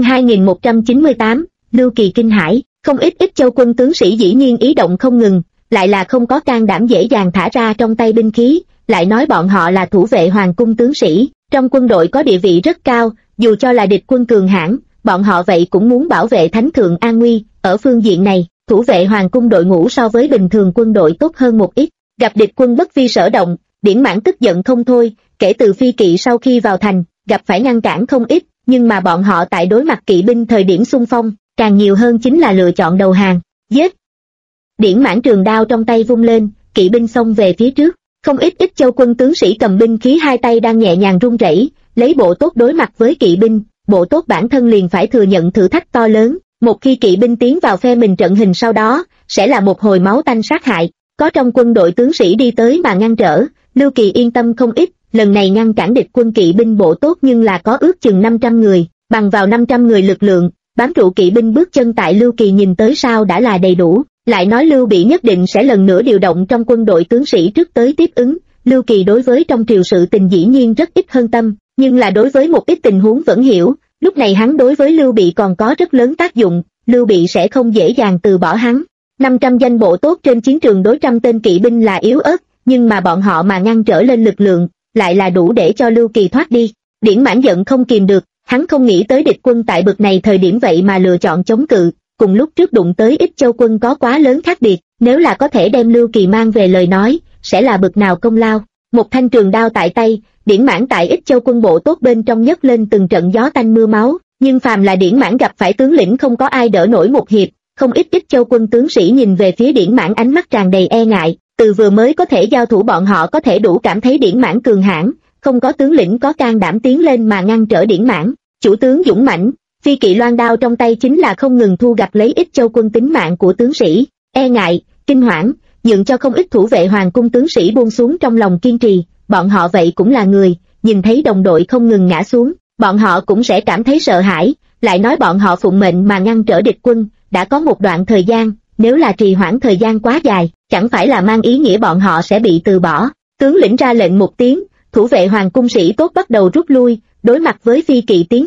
2198, Lưu Kỳ kinh hãi, không ít Ích Châu quân tướng sĩ dĩ nhiên ý động không ngừng, lại là không có can đảm dễ dàng thả ra trong tay binh khí, lại nói bọn họ là thủ vệ hoàng cung tướng sĩ, trong quân đội có địa vị rất cao, dù cho là địch quân cường hãn, bọn họ vậy cũng muốn bảo vệ thánh thượng an nguy. Ở phương diện này, thủ vệ hoàng cung đội ngũ so với bình thường quân đội tốt hơn một ít. Gặp địch quân bất vi sở động, Điển Mãn tức giận không thôi, kể từ phi kỵ sau khi vào thành, gặp phải ngăn cản không ít, nhưng mà bọn họ tại đối mặt kỵ binh thời điểm xung phong, càng nhiều hơn chính là lựa chọn đầu hàng, giết. Điển Mãn trường đao trong tay vung lên, kỵ binh xông về phía trước, không ít Ích Châu quân tướng sĩ cầm binh khí hai tay đang nhẹ nhàng run rẩy, lấy bộ tốt đối mặt với kỵ binh, bộ tốt bản thân liền phải thừa nhận thử thách to lớn, một khi kỵ binh tiến vào phe mình trận hình sau đó, sẽ là một hồi máu tanh sát hại. Có trong quân đội tướng sĩ đi tới mà ngăn trở, Lưu Kỳ yên tâm không ít, lần này ngăn cản địch quân kỵ binh bộ tốt nhưng là có ước chừng 500 người, bằng vào 500 người lực lượng, bám trụ kỵ binh bước chân tại Lưu Kỳ nhìn tới sao đã là đầy đủ, lại nói Lưu Bị nhất định sẽ lần nữa điều động trong quân đội tướng sĩ trước tới tiếp ứng. Lưu Kỳ đối với trong triều sự tình dĩ nhiên rất ít hơn tâm, nhưng là đối với một ít tình huống vẫn hiểu, lúc này hắn đối với Lưu Bị còn có rất lớn tác dụng, Lưu Bị sẽ không dễ dàng từ bỏ hắn. 500 danh bộ tốt trên chiến trường đối 100 tên kỵ binh là yếu ớt, nhưng mà bọn họ mà ngăn trở lên lực lượng, lại là đủ để cho Lưu Kỳ thoát đi. Điển Mãn giận không kìm được, hắn không nghĩ tới địch quân tại bực này thời điểm vậy mà lựa chọn chống cự, cùng lúc trước đụng tới Ích Châu quân có quá lớn khác biệt, nếu là có thể đem Lưu Kỳ mang về lời nói, sẽ là bực nào công lao. Một thanh trường đao tại tay, Điển Mãn tại Ích Châu quân bộ tốt bên trong nhấc lên từng trận gió tanh mưa máu, nhưng phàm là Điển Mãn gặp phải tướng lĩnh không có ai đỡ nổi một hiệp, không ít Ích Châu quân tướng sĩ nhìn về phía Điển Mãn ánh mắt tràn đầy e ngại, từ vừa mới có thể giao thủ bọn họ có thể đủ cảm thấy Điển Mãn cường hãn, không có tướng lĩnh có can đảm tiến lên mà ngăn trở Điển Mãn. Chủ tướng dũng mãnh, phi kỵ loan đao trong tay chính là không ngừng thu gặt lấy Ích Châu quân tính mạng của tướng sĩ, e ngại, kinh hoảng, nhượng cho không ít thủ vệ hoàng cung tướng sĩ buông xuống trong lòng kiên trì, bọn họ vậy cũng là người, nhìn thấy đồng đội không ngừng ngã xuống, bọn họ cũng sẽ cảm thấy sợ hãi, lại nói bọn họ phụng mệnh mà ngăn trở địch quân, đã có một đoạn thời gian, nếu là trì hoãn thời gian quá dài, chẳng phải là mang ý nghĩa bọn họ sẽ bị từ bỏ. Tướng lĩnh ra lệnh một tiếng, thủ vệ hoàng cung sĩ tốt bắt đầu rút lui, đối mặt với phi kỵ tiến công,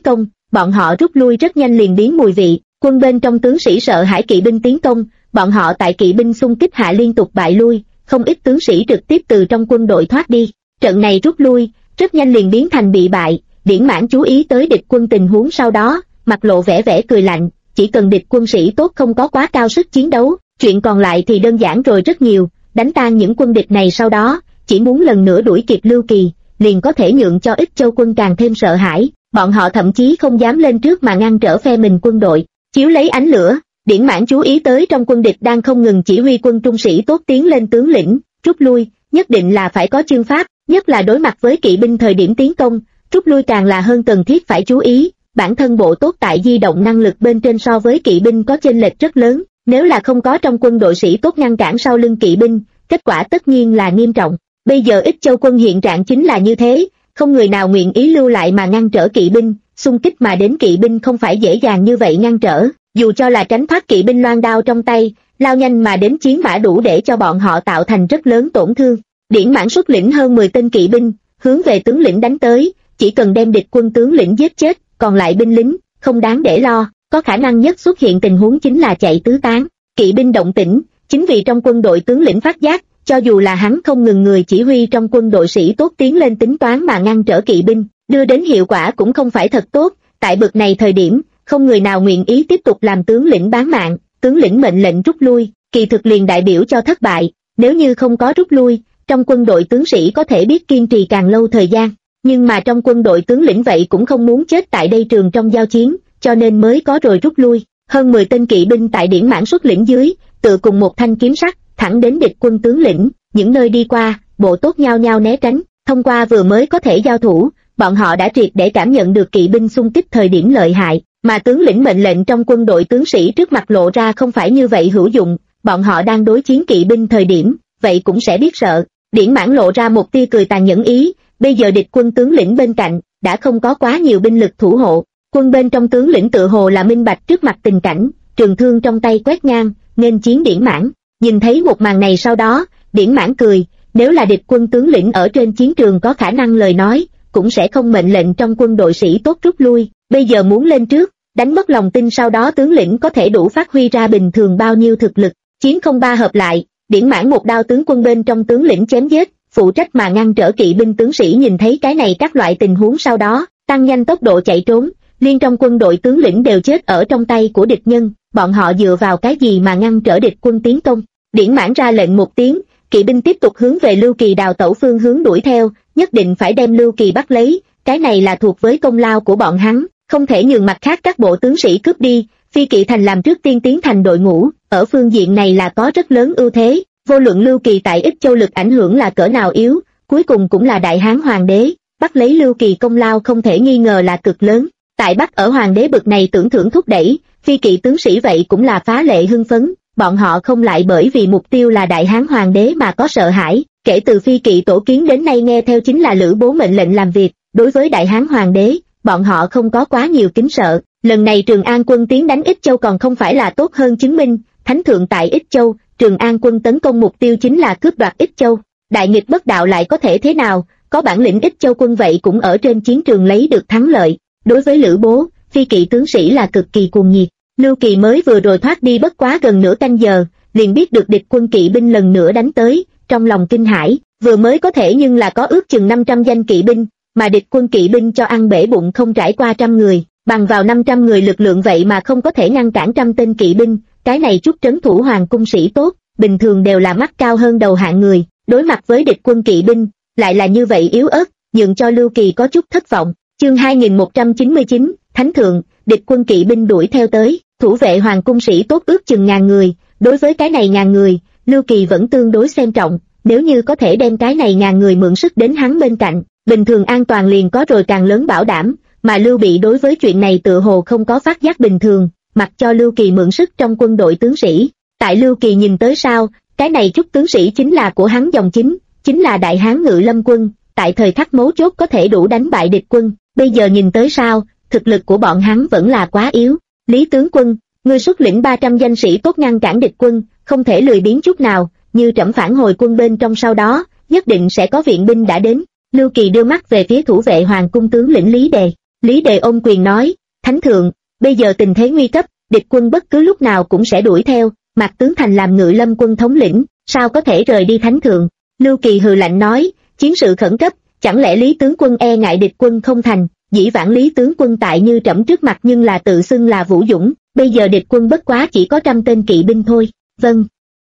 bọn họ rút lui rất nhanh liền biến mùi vị, quân bên trong tướng sĩ sợ hãi kỵ binh tiến công, bọn họ tại kỵ binh xung kích hạ liên tục bại lui, không ít tướng sĩ trực tiếp từ trong quân đội thoát đi. Trận này rút lui, rất nhanh liền biến thành bị bại. Điển Mãn chú ý tới địch quân tình huống sau đó, mặt lộ vẻ cười lạnh, chỉ cần địch quân sĩ tốt không có quá cao sức chiến đấu, chuyện còn lại thì đơn giản rồi rất nhiều, đánh tan những quân địch này sau đó, chỉ muốn lần nữa đuổi kịp Lưu Kỳ, liền có thể nhượng cho Ích Châu quân càng thêm sợ hãi, bọn họ thậm chí không dám lên trước mà ngăn trở phe mình quân đội. Chiếu lấy ánh lửa, Điển Mãn chú ý tới trong quân địch đang không ngừng chỉ huy quân trung sĩ tốt tiến lên tướng lĩnh, rút lui, nhất định là phải có chương pháp, nhất là đối mặt với kỵ binh thời điểm tiến công, rút lui càng là hơn cần thiết phải chú ý, bản thân bộ tốt tại di động năng lực bên trên so với kỵ binh có chênh lệch rất lớn, nếu là không có trong quân đội sĩ tốt ngăn cản sau lưng kỵ binh, kết quả tất nhiên là nghiêm trọng. Bây giờ Ích Châu quân hiện trạng chính là như thế, không người nào nguyện ý lưu lại mà ngăn trở kỵ binh, xung kích mà đến kỵ binh không phải dễ dàng như vậy ngăn trở, dù cho là tránh thoát kỵ binh loan đao trong tay, lao nhanh mà đến chiến mã đủ để cho bọn họ tạo thành rất lớn tổn thương. Điển Mãn xuất lĩnh hơn 10 tên kỵ binh, hướng về tướng lĩnh đánh tới, chỉ cần đem địch quân tướng lĩnh giết chết, còn lại binh lính, không đáng để lo, có khả năng nhất xuất hiện tình huống chính là chạy tứ tán. Kỵ binh động tĩnh, chính vì trong quân đội tướng lĩnh phát giác, cho dù là hắn không ngừng người chỉ huy trong quân đội sĩ tốt tiến lên tính toán mà ngăn trở kỵ binh, đưa đến hiệu quả cũng không phải thật tốt, tại bực này thời điểm, không người nào nguyện ý tiếp tục làm tướng lĩnh bán mạng, tướng lĩnh mệnh lệnh rút lui, kỳ thực liền đại biểu cho thất bại, nếu như không có rút lui, trong quân đội tướng sĩ có thể biết kiên trì càng lâu thời gian, nhưng mà trong quân đội tướng lĩnh vậy cũng không muốn chết tại đây trường trong giao chiến, cho nên mới có rồi rút lui. Hơn 10 tên kỵ binh tại Điển Mãn xuất lĩnh dưới, tự cùng một thanh kiếm sắc, thẳng đến địch quân tướng lĩnh, những nơi đi qua, bộ tốt nhao nhao né tránh, thông qua vừa mới có thể giao thủ, bọn họ đã triệt để cảm nhận được kỵ binh xung kích thời điểm lợi hại, mà tướng lĩnh mệnh lệnh trong quân đội tướng sĩ trước mặt lộ ra không phải như vậy hữu dụng, bọn họ đang đối chiến kỵ binh thời điểm, vậy cũng sẽ biết sợ. Điển Mãn lộ ra một tia cười tàn nhẫn ý, bây giờ địch quân tướng lĩnh bên cạnh, đã không có quá nhiều binh lực thủ hộ, quân bên trong tướng lĩnh tự hồ là minh bạch trước mặt tình cảnh, trường thương trong tay quét ngang, nghênh chiến Điển Mãn. Nhìn thấy một màn này sau đó, Điển Mãn cười, nếu là địch quân tướng lĩnh ở trên chiến trường có khả năng lời nói, cũng sẽ không mệnh lệnh trong quân đội sĩ tốt rút lui, bây giờ muốn lên trước, đánh mất lòng tin sau đó tướng lĩnh có thể đủ phát huy ra bình thường bao nhiêu thực lực. Chiến không ba hợp lại, Điển Mãn một đao tướng quân bên trong tướng lĩnh chém giết, phụ trách mà ngăn trở kỵ binh tướng sĩ nhìn thấy cái này các loại tình huống sau đó, tăng nhanh tốc độ chạy trốn, liên trong quân đội tướng lĩnh đều chết ở trong tay của địch nhân, bọn họ dựa vào cái gì mà ngăn trở địch quân tiến công. Điển Mãn ra lệnh một tiếng, kỵ binh tiếp tục hướng về Lưu Kỳ đào tẩu phương hướng đuổi theo, nhất định phải đem Lưu Kỳ bắt lấy, cái này là thuộc với công lao của bọn hắn, không thể nhường mặt khác các bộ tướng sĩ cướp đi. Phi Kỵ Thành làm trước tiên tiến thành đội ngũ, ở phương diện này là có rất lớn ưu thế, vô luận Lưu Kỳ tại Ích Châu lực ảnh hưởng là cỡ nào yếu, cuối cùng cũng là Đại Hán Hoàng đế, bắt lấy Lưu Kỳ công lao không thể nghi ngờ là cực lớn. Tại Bắc ở Hoàng đế bực này tưởng thưởng thúc đẩy, Phi Kỵ tướng sĩ vậy cũng là phá lệ hưng phấn, bọn họ không lại bởi vì mục tiêu là Đại Hán Hoàng đế mà có sợ hãi, kể từ Phi Kỵ tổ kiến đến nay nghe theo chính là Lữ Bố mệnh lệnh làm việc, đối với Đại Hán Hoàng đế, bọn họ không có quá nhiều kính sợ. Lần này Trường An quân tiến đánh Ích Châu còn không phải là tốt hơn chứng minh, thánh thượng tại Ích Châu, Trường An quân tấn công mục tiêu chính là cướp đoạt Ích Châu. Đại nghịch bất đạo lại có thể thế nào, có bản lĩnh Ích Châu quân vậy cũng ở trên chiến trường lấy được thắng lợi. Đối với Lữ Bố, Phi Kỵ tướng sĩ là cực kỳ cuồng nhiệt. Lưu Kỳ mới vừa rồi thoát đi bất quá gần nửa canh giờ, liền biết được địch quân kỵ binh lần nữa đánh tới, trong lòng kinh hãi, vừa mới có thể nhưng là có ước chừng 500 danh kỵ binh, mà địch quân kỵ binh cho ăn bể bụng không trải qua 100 người, bằng vào 500 người lực lượng vậy mà không có thể ngăn cản 100 tên kỵ binh, cái này chút trấn thủ hoàng cung sĩ tốt, bình thường đều là mắt cao hơn đầu hạng người, đối mặt với địch quân kỵ binh, lại là như vậy yếu ớt, nhượng cho Lưu Kỳ có chút thất vọng. Chương 2199, Thánh Thượng, địch quân kỵ binh đuổi theo tới, thủ vệ hoàng cung sĩ tốt ước chừng 1000 người, đối với cái này 1000 người, Lưu Kỳ vẫn tương đối xem trọng, nếu như có thể đem cái này 1000 người mượn sức đến hắn bên cạnh, bình thường an toàn liền có rồi càng lớn bảo đảm, mà Lưu Bị đối với chuyện này tựa hồ không có phát giác bình thường, mặc cho Lưu Kỳ mượn sức trong quân đội tướng sĩ. Tại Lưu Kỳ nhìn tới sao, cái này chút tướng sĩ chính là của hắn dòng chính là Đại Hán Ngự Lâm quân, tại thời khắc mấu chốt có thể đủ đánh bại địch quân, bây giờ nhìn tới sao, thực lực của bọn hắn vẫn là quá yếu. Lý tướng quân, ngươi xuất lĩnh 300 danh sĩ tốt ngăn cản địch quân, không thể lười biếng chút nào, như trẫm phản hồi quân bên trong sau đó, nhất định sẽ có viện binh đã đến. Lưu Kỳ đưa mắt về phía thủ vệ hoàng cung tướng lĩnh Lý Đề. Lý Đề ôm quyền nói, Thánh thượng, bây giờ tình thế nguy cấp, địch quân bất cứ lúc nào cũng sẽ đuổi theo, Mạc tướng Thành làm Ngự Lâm quân thống lĩnh, sao có thể rời đi thánh thượng? Lưu Kỳ hừ lạnh nói, chiến sự khẩn cấp, chẳng lẽ Lý tướng quân e ngại địch quân không thành, dĩ vãng Lý tướng quân tại như trẫm trước mặt nhưng là tự xưng là vũ dũng, bây giờ địch quân bất quá chỉ có 100 tên kỵ binh thôi. Vâng.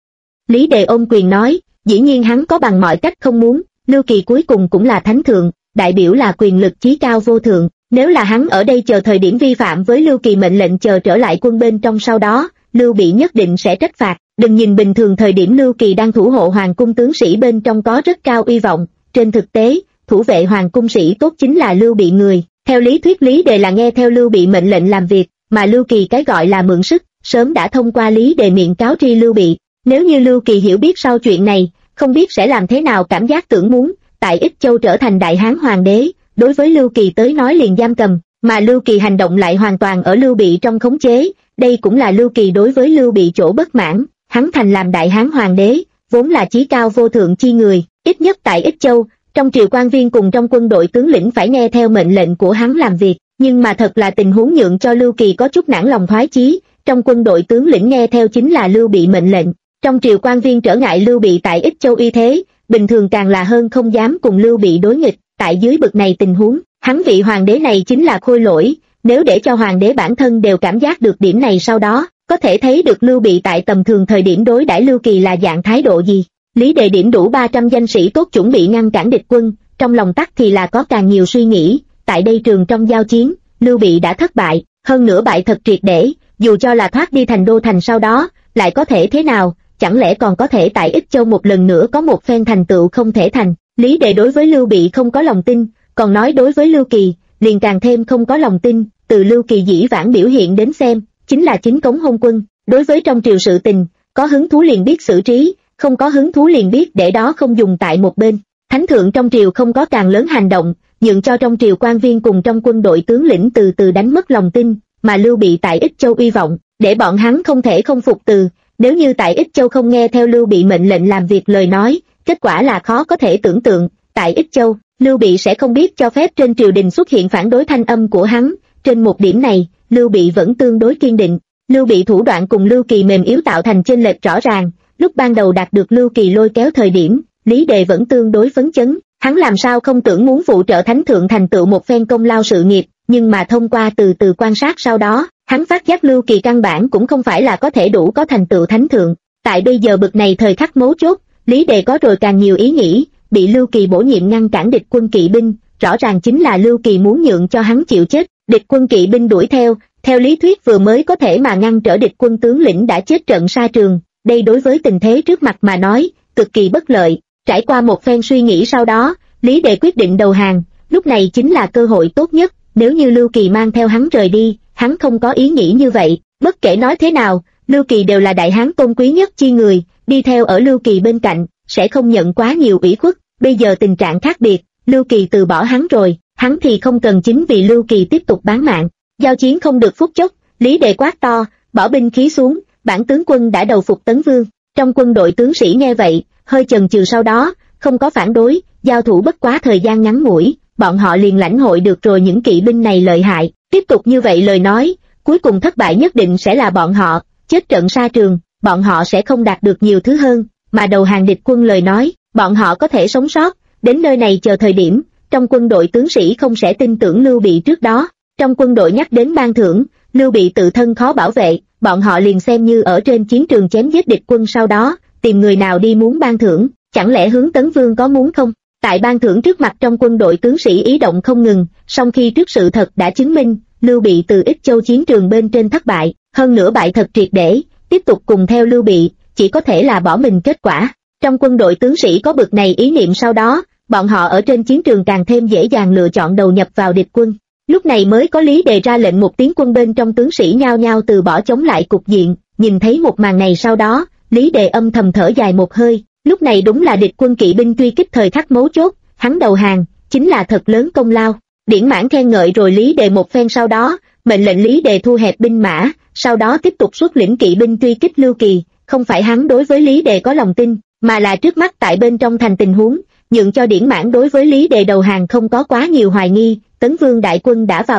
Lý Đề ôm quyền nói, dĩ nhiên hắn có bằng mọi cách không muốn, Lưu Kỳ cuối cùng cũng là thánh thượng, đại biểu là quyền lực chí cao vô thượng, nếu là hắn ở đây chờ thời điểm vi phạm với Lưu Kỳ mệnh lệnh chờ trở lại quân bên trong sau đó, Lưu Bị nhất định sẽ trách phạt. Đừng nhìn bình thường thời điểm Lưu Kỳ đang thủ hộ hoàng cung tướng sĩ bên trong có rất cao uy vọng, trên thực tế, thủ vệ hoàng cung sĩ tốt chính là Lưu Bị người, theo lý thuyết Lý Đề là nghe theo Lưu Bị mệnh lệnh làm việc, mà Lưu Kỳ cái gọi là mượn sức, sớm đã thông qua Lý Đề miệng cáo tri Lưu Bị. Nếu như Lưu Kỳ hiểu biết sau chuyện này, không biết sẽ làm thế nào, cảm giác tưởng muốn, tại Ích Châu trở thành Đại Hán Hoàng đế, đối với Lưu Kỳ tới nói liền giam cầm, mà Lưu Kỳ hành động lại hoàn toàn ở Lưu Bị trong khống chế, đây cũng là Lưu Kỳ đối với Lưu Bị chỗ bất mãn, hắn thành làm Đại Hán Hoàng đế, vốn là chí cao vô thượng chi người, ít nhất tại Ích Châu, trong triều quan viên cùng trong quân đội tướng lĩnh phải nghe theo mệnh lệnh của hắn làm việc, nhưng mà thật là tình huống nhượng cho Lưu Kỳ có chút nản lòng thoái chí, trong quân đội tướng lĩnh nghe theo chính là Lưu Bị mệnh lệnh, trong triều quan viên trở ngại Lưu Bị tại Ích Châu uy thế, bình thường càng là hơn không dám cùng Lưu Bị đối nghịch, tại dưới bực này tình huống, hắn vị hoàng đế này chính là khôi lỗi, nếu để cho hoàng đế bản thân đều cảm giác được điểm này sau đó, có thể thấy được Lưu Bị tại tầm thường thời điểm đối đãi Lưu Kỳ là dạng thái độ gì. Lý Đề điểm đủ 300 danh sĩ tốt chuẩn bị ngăn cản địch quân, trong lòng tắc thì là có càng nhiều suy nghĩ, tại đây trường trong giao chiến, Lưu Bị đã thất bại, hơn nữa bại thật triệt để, dù cho là thoát đi thành đô thành sau đó, lại có thể thế nào, chẳng lẽ còn có thể tại Ích Châu một lần nữa có một phen thành tựu không thể thành. Lý Đề đối với Lưu Bị không có lòng tin, còn nói đối với Lưu Kỳ, liền càng thêm không có lòng tin, từ Lưu Kỳ dĩ vãng biểu hiện đến xem, chính là chính cống hôn quân, đối với trong triều sự tình, có hứng thú liền biết xử trí, không có hứng thú liền biết để đó không dùng tại một bên. Thánh thượng trong triều không có càng lớn hành động, nhượng cho trong triều quan viên cùng trong quân đội tướng lĩnh từ từ đánh mất lòng tin, mà Lưu Bị tại Ích Châu uy vọng, để bọn hắn không thể không phục từ, nếu như tại Ích Châu không nghe theo Lưu Bị mệnh lệnh làm việc lời nói, kết quả là khó có thể tưởng tượng, tại Ích Châu, Lưu Bị sẽ không biết cho phép trên triều đình xuất hiện phản đối thanh âm của hắn, trên một điểm này, Lưu Bị vẫn tương đối kiên định. Lưu Bị thủ đoạn cùng Lưu Kỳ mềm yếu tạo thành chênh lệch rõ ràng, lúc ban đầu đạt được Lưu Kỳ lôi kéo thời điểm, Lý Đề vẫn tương đối phấn chấn, hắn làm sao không tưởng muốn phụ trợ thánh thượng thành tựu một phen công lao sự nghiệp, nhưng mà thông qua từ từ quan sát sau đó, hắn phát giác Lưu Kỳ căn bản cũng không phải là có thể đủ có thành tựu thánh thượng. Tại bây giờ bực này thời khắc mấu chốt, Lý Đề có rồi càng nhiều ý nghĩ, bị Lưu Kỳ bổ nhiệm ngăn cản địch quân kỵ binh, rõ ràng chính là Lưu Kỳ muốn nhượng cho hắn chịu chết, địch quân kỵ binh đuổi theo lý thuyết vừa mới có thể mà ngăn trở địch quân tướng lĩnh đã chết trận sa trường, đây đối với tình thế trước mặt mà nói, cực kỳ bất lợi. Trải qua một phen suy nghĩ sau đó, Lý Đề quyết định đầu hàng, lúc này chính là cơ hội tốt nhất, nếu như Lưu Kỳ mang theo hắn rời đi, hắn không có ý nghĩ như vậy, bất kể nói thế nào, Lưu Kỳ đều là đại hán tôn quý nhất chi người, đi theo ở Lưu Kỳ bên cạnh, sẽ không nhận quá nhiều ủy khuất, bây giờ tình trạng khác biệt, Lưu Kỳ từ bỏ hắn rồi, hắn thì không cần chính vì Lưu Kỳ tiếp tục bán mạng. Giao chiến không được phút chốc, Lý Đề quát to, bỏ binh khí xuống, bản tướng quân đã đầu phục Tấn Vương. Trong quân đội tướng sĩ nghe vậy, hơi chần chừ sau đó, không có phản đối, giao thủ bất quá thời gian ngắn ngủi, bọn họ liền lãnh hội được rồi những kỵ binh này lợi hại, tiếp tục như vậy lời nói, cuối cùng thất bại nhất định sẽ là bọn họ, chết trận sa trường, bọn họ sẽ không đạt được nhiều thứ hơn, mà đầu hàng địch quân lời nói, bọn họ có thể sống sót, đến nơi này chờ thời điểm, trong quân đội tướng sĩ không sẽ tin tưởng Lưu Bị trước đó. Trong quân đội nhắc đến ban thưởng, Lưu Bị tự thân khó bảo vệ, bọn họ liền xem như ở trên chiến trường chém giết địch quân sau đó, tìm người nào đi muốn ban thưởng, chẳng lẽ hướng Tấn Vương có muốn không? Tại ban thưởng trước mặt trong quân đội tướng sĩ ý động không ngừng, song khi trước sự thật đã chứng minh, Lưu Bị từ Ích Châu chiến trường bên trên thất bại, hơn nữa bại thật triệt để, tiếp tục cùng theo Lưu Bị, chỉ có thể là bỏ mình kết quả. Trong quân đội tướng sĩ có bực này ý niệm sau đó, bọn họ ở trên chiến trường càng thêm dễ dàng lựa chọn đầu nhập vào địch quân. Lúc này mới có Lý Đề ra lệnh một tiếng quân bên trong tướng sĩ nhao nhao từ bỏ chống lại cục diện, nhìn thấy một màn này sau đó, Lý Đề âm thầm thở dài một hơi, lúc này đúng là địch quân kỵ binh truy kích thời khắc mấu chốt, hắn đầu hàng, chính là thật lớn công lao. Điển Mãn khen ngợi rồi Lý Đề một phen sau đó, mệnh lệnh Lý Đề thu hẹp binh mã, sau đó tiếp tục xuất lĩnh kỵ binh truy kích Lưu Kỳ, không phải hắn đối với Lý Đề có lòng tin, mà là trước mắt tại bên trong thành tình huống, nhượng cho Điển Mãn đối với Lý Đề đầu hàng không có quá nhiều hoài nghi. Tấn Vương đại quân đã vào thành,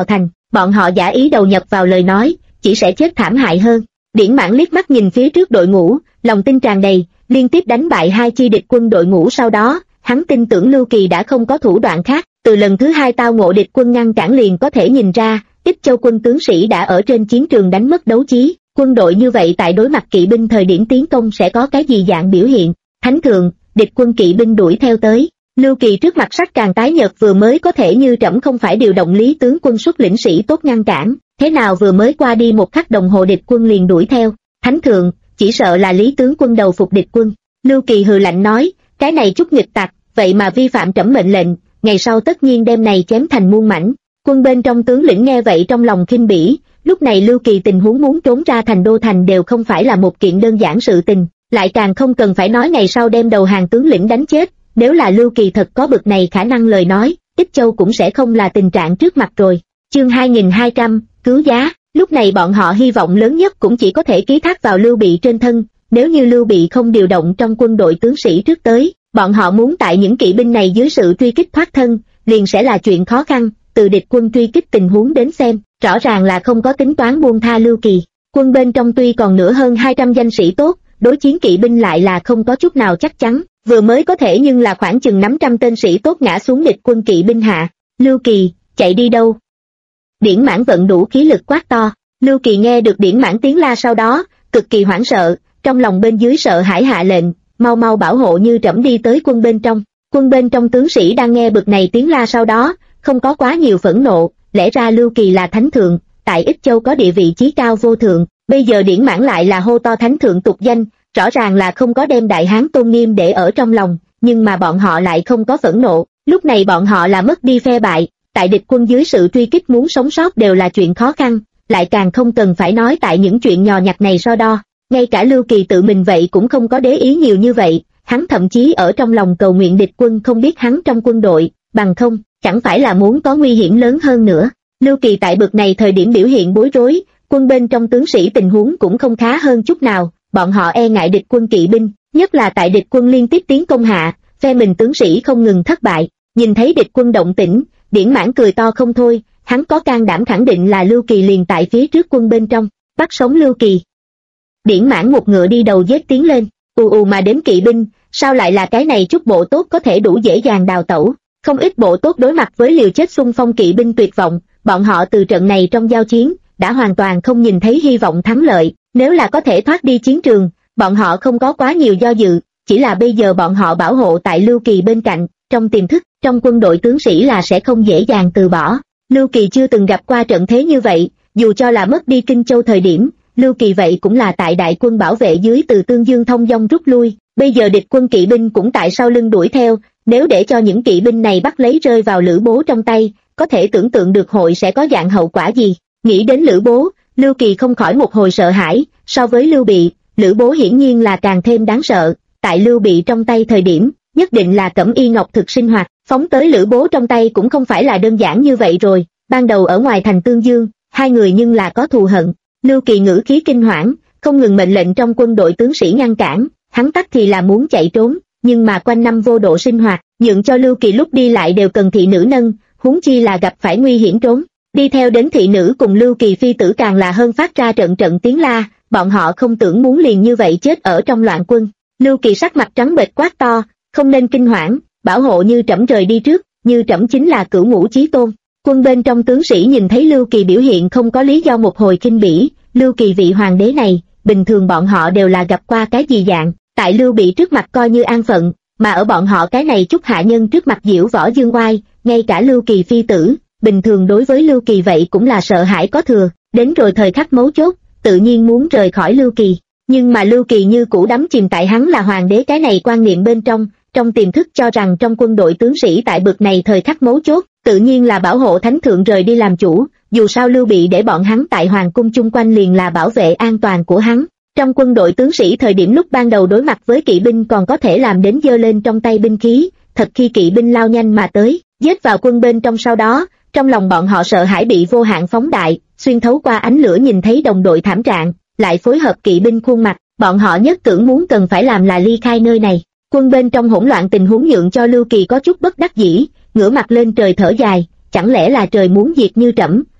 bọn họ giả ý đầu nhập vào lời nói, chỉ sẽ chết thảm hại hơn. Điển Mãn liếc mắt nhìn phía trước đội ngũ, lòng tin tràn đầy, liên tiếp đánh bại 2 chi địch quân đội ngũ sau đó, hắn tin tưởng Lưu Kỳ đã không có thủ đoạn khác, từ lần thứ 2 tao ngộ địch quân ngăn cản liền có thể nhìn ra, Ích Châu quân tướng sĩ đã ở trên chiến trường đánh mất đấu trí, quân đội như vậy tại đối mặt kỵ binh thời điểm tiến công sẽ có cái gì dạng biểu hiện. Thánh thượng, địch quân kỵ binh đuổi theo tới. Lưu Kỳ trước mặt sắc càng tái nhợt, vừa mới có thể như trẫm không phải điều động Lý tướng quân xuất lĩnh sĩ tốt ngăn cản, thế nào vừa mới qua đi 1 khắc đồng hồ địch quân liền đuổi theo. Thánh thượng, chỉ sợ là Lý tướng quân đầu phục địch quân. Lưu Kỳ hừ lạnh nói, cái này chút nghịch tặc, vậy mà vi phạm trẫm mệnh lệnh, ngày sau tất nhiên đêm này chém thành muôn mảnh. Quân bên trong tướng lĩnh nghe vậy trong lòng khinh bỉ, lúc này Lưu Kỳ tình huống muốn trốn ra thành đô thành đều không phải là một kiện đơn giản sự tình, lại càng không cần phải nói ngày sau đem đầu hàng tướng lĩnh đánh chết. Nếu là Lưu Kỳ thật có bực này khả năng lời nói, Ích Châu cũng sẽ không là tình trạng trước mặt rồi. Chương 2200, cứu giá. Lúc này bọn họ hy vọng lớn nhất cũng chỉ có thể ký thác vào Lưu Bị trên thân, nếu như Lưu Bị không điều động trong quân đội tướng sĩ trước tới, bọn họ muốn tại những kỵ binh này dưới sự truy kích thoát thân, liền sẽ là chuyện khó khăn. Từ địch quân truy kích tình huống đến xem, rõ ràng là không có tính toán buông tha Lưu Kỳ. Quân bên trong tuy còn nữa hơn 200 danh sĩ tốt, đối chiến kỵ binh lại là không có chút nào chắc chắn, vừa mới có thể nhưng là khoảng chừng 500 tên sĩ tốt ngã xuống địch quân kỵ binh hạ. Lưu Kỳ, chạy đi đâu? Điển Mãn vận đủ khí lực quát to. Lưu Kỳ nghe được Điển Mãn tiếng la sau đó, cực kỳ hoảng sợ, trong lòng bên dưới sợ hãi hạ lệnh, mau mau bảo hộ như trẫm đi tới quân bên trong. Quân bên trong tướng sĩ đang nghe bực này tiếng la sau đó, không có quá nhiều phẫn nộ, lẽ ra Lưu Kỳ là thánh thượng, tại Ích Châu có địa vị chí cao vô thượng, bây giờ Điển Mãn lại là hô to thánh thượng tục danh, rõ ràng là không có đem đại hán tôn nghiêm để ở trong lòng, nhưng mà bọn họ lại không có phẫn nộ, lúc này bọn họ là mất đi phe bại, tại địch quân dưới sự truy kích muốn sống sót đều là chuyện khó khăn, lại càng không cần phải nói tại những chuyện nhỏ nhặt này so đo, ngay cả Lưu Kỳ tự mình vậy cũng không có để ý nhiều như vậy, hắn thậm chí ở trong lòng cầu nguyện địch quân không biết hắn trong quân đội, bằng không, chẳng phải là muốn có nguy hiểm lớn hơn nữa. Lưu Kỳ tại bực này thời điểm biểu hiện bối rối, quân bên trong tướng sĩ tình huống cũng không khá hơn chút nào, bọn họ e ngại địch quân kỵ binh, nhất là tại địch quân liên tiếp tiến công hạ, phe mình tướng sĩ không ngừng thất bại, nhìn thấy địch quân động tĩnh, Điển Mãn cười to không thôi, hắn có can đảm khẳng định là Lưu Kỳ liền tại phía trước quân bên trong, bắt sống Lưu Kỳ. Điển Mãn một ngựa đi đầu dết tiến lên, mà đến kỵ binh, sao lại là cái này chút bộ tốt có thể đủ dễ dàng đào tẩu, không ít bộ tốt đối mặt với liều chết xung phong kỵ binh tuyệt vọng, bọn họ từ trận này trong giao chiến, đã hoàn toàn không nhìn thấy hy vọng thắng lợi, nếu là có thể thoát đi chiến trường, bọn họ không có quá nhiều do dự, chỉ là bây giờ bọn họ bảo hộ tại Lưu Kỳ bên cạnh, trong tiềm thức, trong quân đội tướng sĩ là sẽ không dễ dàng từ bỏ. Lưu Kỳ chưa từng gặp qua trận thế như vậy, dù cho là mất đi Kinh Châu thời điểm, Lưu Kỳ vậy cũng là tại đại quân bảo vệ dưới từ Tương Dương thông dong rút lui, bây giờ địch quân kỵ binh cũng tại sau lưng đuổi theo, nếu để cho những kỵ binh này bắt lấy rơi vào Lữ Bố trong tay, có thể tưởng tượng được hội sẽ có dạng hậu quả gì. Nghĩ đến Lữ Bố, Lưu Kỳ không khỏi một hồi sợ hãi, so với Lưu Bị, Lữ Bố hiển nhiên là càng thêm đáng sợ, tại Lưu Bị trong tay thời điểm, nhất định là cẩm y ngọc thực sinh hoạt, phóng tới Lữ Bố trong tay cũng không phải là đơn giản như vậy rồi, ban đầu ở ngoài thành Tương Dương, hai người nhưng là có thù hận. Lưu Kỳ ngữ khí kinh hoảng, không ngừng mệnh lệnh trong quân đội tướng sĩ ngăn cản, hắn tắc thì là muốn chạy trốn, nhưng mà quanh năm vô độ sinh hoạt, nhượng cho Lưu Kỳ lúc đi lại đều cần thị nữ nâng, huống chi là gặp phải nguy hiểm trốn. Đi theo đến thị nữ cùng Lưu Kỳ phi tử càng là hơn phát ra trận trận tiếng la, bọn họ không tưởng muốn liền như vậy chết ở trong loạn quân. Lưu Kỳ sắc mặt trắng bệch quát to, không nên kinh hoảng, bảo hộ Như Trẫm rời đi trước, Như Trẫm chính là cửu ngũ chí tôn. Quân bên trong tướng sĩ nhìn thấy Lưu Kỳ biểu hiện không có lý do một hồi kinh bỉ, Lưu Kỳ vị hoàng đế này, bình thường bọn họ đều là gặp qua cái gì dạng, tại Lưu Bị trước mặt coi như an phận, mà ở bọn họ cái này chút hạ nhân trước mặt diễu võ dương oai, ngay cả Lưu Kỳ phi tử, bình thường đối với Lưu Kỳ vậy cũng là sợ hãi có thừa, đến rồi thời khắc mấu chốt, tự nhiên muốn rời khỏi Lưu Kỳ, nhưng mà Lưu Kỳ như cũ đắm chìm tại hắn là hoàng đế cái này quan niệm bên trong tiềm thức cho rằng trong quân đội tướng sĩ tại bực này thời khắc mấu chốt, tự nhiên là bảo hộ thánh thượng rời đi làm chủ, dù sao Lưu Bị để bọn hắn tại hoàng cung chung quanh liền là bảo vệ an toàn của hắn. Trong quân đội tướng sĩ thời điểm lúc ban đầu đối mặt với kỵ binh còn có thể làm đến giơ lên trong tay binh khí, thật khi kỵ binh lao nhanh mà tới, giết vào quân bên trong sau đó, trong lòng bọn họ sợ hãi bị vô hạn phóng đại, xuyên thấu qua ánh lửa nhìn thấy đồng đội thảm trạng, lại phối hợp kỵ binh khuôn mặt, bọn họ nhất tưởng muốn cần phải làm là ly khai nơi này. Quân bên trong hỗn loạn tình huống nhượng cho Lưu Kỳ có chút bất đắc dĩ, ngửa mặt lên trời thở dài, chẳng lẽ là trời muốn diệt Như Trẫm,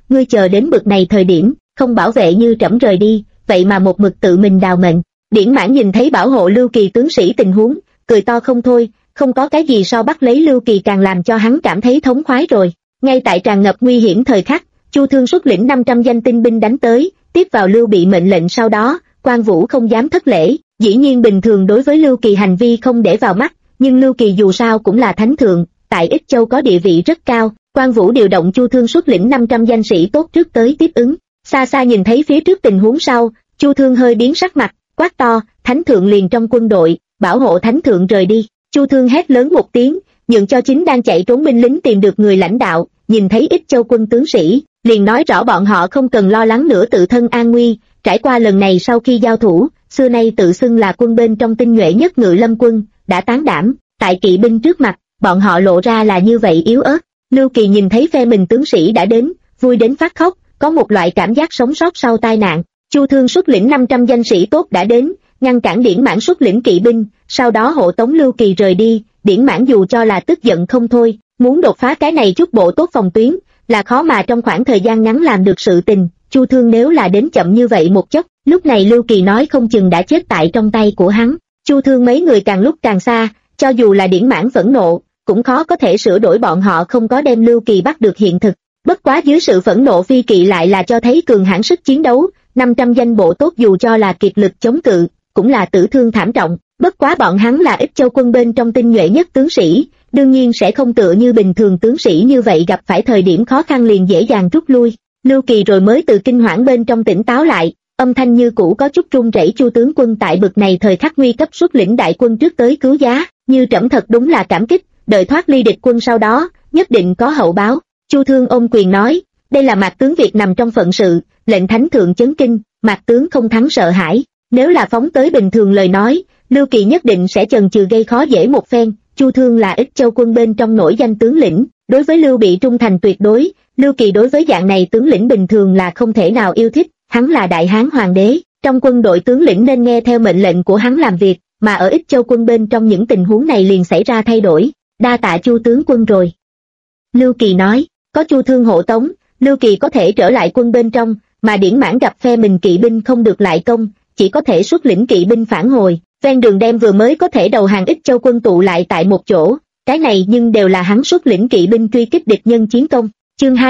ngươi chờ đến bực này thời điểm, không bảo vệ như trẫm rời đi, vậy mà một mực tự mình đào mệnh. Điển Mãn nhìn thấy bảo hộ Lưu Kỳ tướng sĩ tình huống, cười to không thôi, không có cái gì so bắt lấy Lưu Kỳ càng làm cho hắn cảm thấy thống khoái rồi. Ngay tại tràn ngập nguy hiểm thời khắc, Chu Thương xuất lĩnh 500 danh tinh binh đánh tới, tiếp vào Lưu Bị mệnh lệnh. Sau đó, Quan Vũ không dám thất lễ, dĩ nhiên bình thường đối với Lưu Kỳ hành vi không để vào mắt, nhưng Lưu Kỳ dù sao cũng là thánh thượng, tại Ích Châu có địa vị rất cao. Quan Vũ điều động Chu Thương xuất lĩnh 500 danh sĩ tốt trước tới tiếp ứng. Xa xa nhìn thấy phía trước tình huống sau, Chu Thương hơi biến sắc mặt, quát to, thánh thượng liền trong quân đội, bảo hộ thánh thượng rời đi. Chu Thương hét lớn một tiếng, nhượng cho chính đang chạy trốn binh lính tìm được người lãnh đạo, nhìn thấy Ích Châu quân tướng sĩ, liền nói rõ bọn họ không cần lo lắng nữa tự thân an nguy. Trải qua lần này sau khi giao thủ, xưa nay tự xưng là quân bên trong tinh nhuệ nhất Ngự Lâm quân, đã tán đảm, tại kỵ binh trước mặt, bọn họ lộ ra là như vậy yếu ớt. Lưu Kỳ nhìn thấy phe mình tướng sĩ đã đến, vui đến phát khóc, có một loại cảm giác sống sót sau tai nạn. Chu Thương xuất lĩnh 500 danh sĩ tốt đã đến, ngăn cản Điển Mãn xuất lĩnh kỵ binh, sau đó hộ tống Lưu Kỳ rời đi. Điển Mãn dù cho là tức giận không thôi, muốn đột phá cái này chút bộ tốt phòng tuyến, là khó mà trong khoảng thời gian ngắn làm được sự tình. Chu Thương nếu là đến chậm như vậy một chốc, lúc này Lưu Kỳ nói không chừng đã chết tại trong tay của hắn. Chu Thương mấy người càng lúc càng xa, cho dù là Điển Mãn phẫn nộ, cũng khó có thể sửa đổi bọn họ không có đem Lưu Kỳ bắt được hiện thực. Bất quá dưới sự phẫn nộ phi kỵ lại là cho thấy cường hãn sức chiến đấu, 500 danh bộ tốt dù cho là kiệt lực chống cự, cũng là tử thương thảm trọng. Bất quá bọn hắn là Ích Châu quân bên trong tinh nhuệ nhất tướng sĩ, đương nhiên sẽ không tựa như bình thường tướng sĩ như vậy gặp phải thời điểm khó khăn liền dễ dàng rút lui. Lưu Kỳ rồi mới từ kinh hoảng bên trong tỉnh táo lại, âm thanh như cũ có chút run rẩy. Chu tướng quân tại bực này thời khắc nguy cấp xuất lĩnh đại quân trước tới cứu giá, như trẫm thật đúng là cảm kích, đợi thoát ly địch quân sau đó, nhất định có hậu báo. Chu Thương ôm quyền nói, đây là Mạc tướng việc nằm trong phận sự, lệnh thánh thượng chấn kinh, Mạc tướng không thắng sợ hãi. Nếu là phóng tới bình thường lời nói, Lưu Kỳ nhất định sẽ chần chừ gây khó dễ một phen. Chu Thương là Ích Châu quân bên trong nổi danh tướng lĩnh, đối với Lưu Bị trung thành tuyệt đối. Lưu Kỳ đối với dạng này tướng lĩnh bình thường là không thể nào yêu thích, hắn là đại hán hoàng đế, trong quân đội tướng lĩnh nên nghe theo mệnh lệnh của hắn làm việc, mà ở Ích Châu quân bên trong những tình huống này liền xảy ra thay đổi. Đa tạ Chu tướng quân rồi. Lưu Kỳ nói, có Chu Thương hộ tống, Lưu Kỳ có thể trở lại quân bên trong, mà Điển Mãn gặp phe mình kỵ binh không được lại công, chỉ có thể xuất lĩnh kỵ binh phản hồi, ven đường đem vừa mới có thể đầu hàng Ích Châu quân tụ lại tại một chỗ, cái này nhưng đều là hắn xuất lĩnh kỵ binh truy kích địch nhân chiến công. Chương 2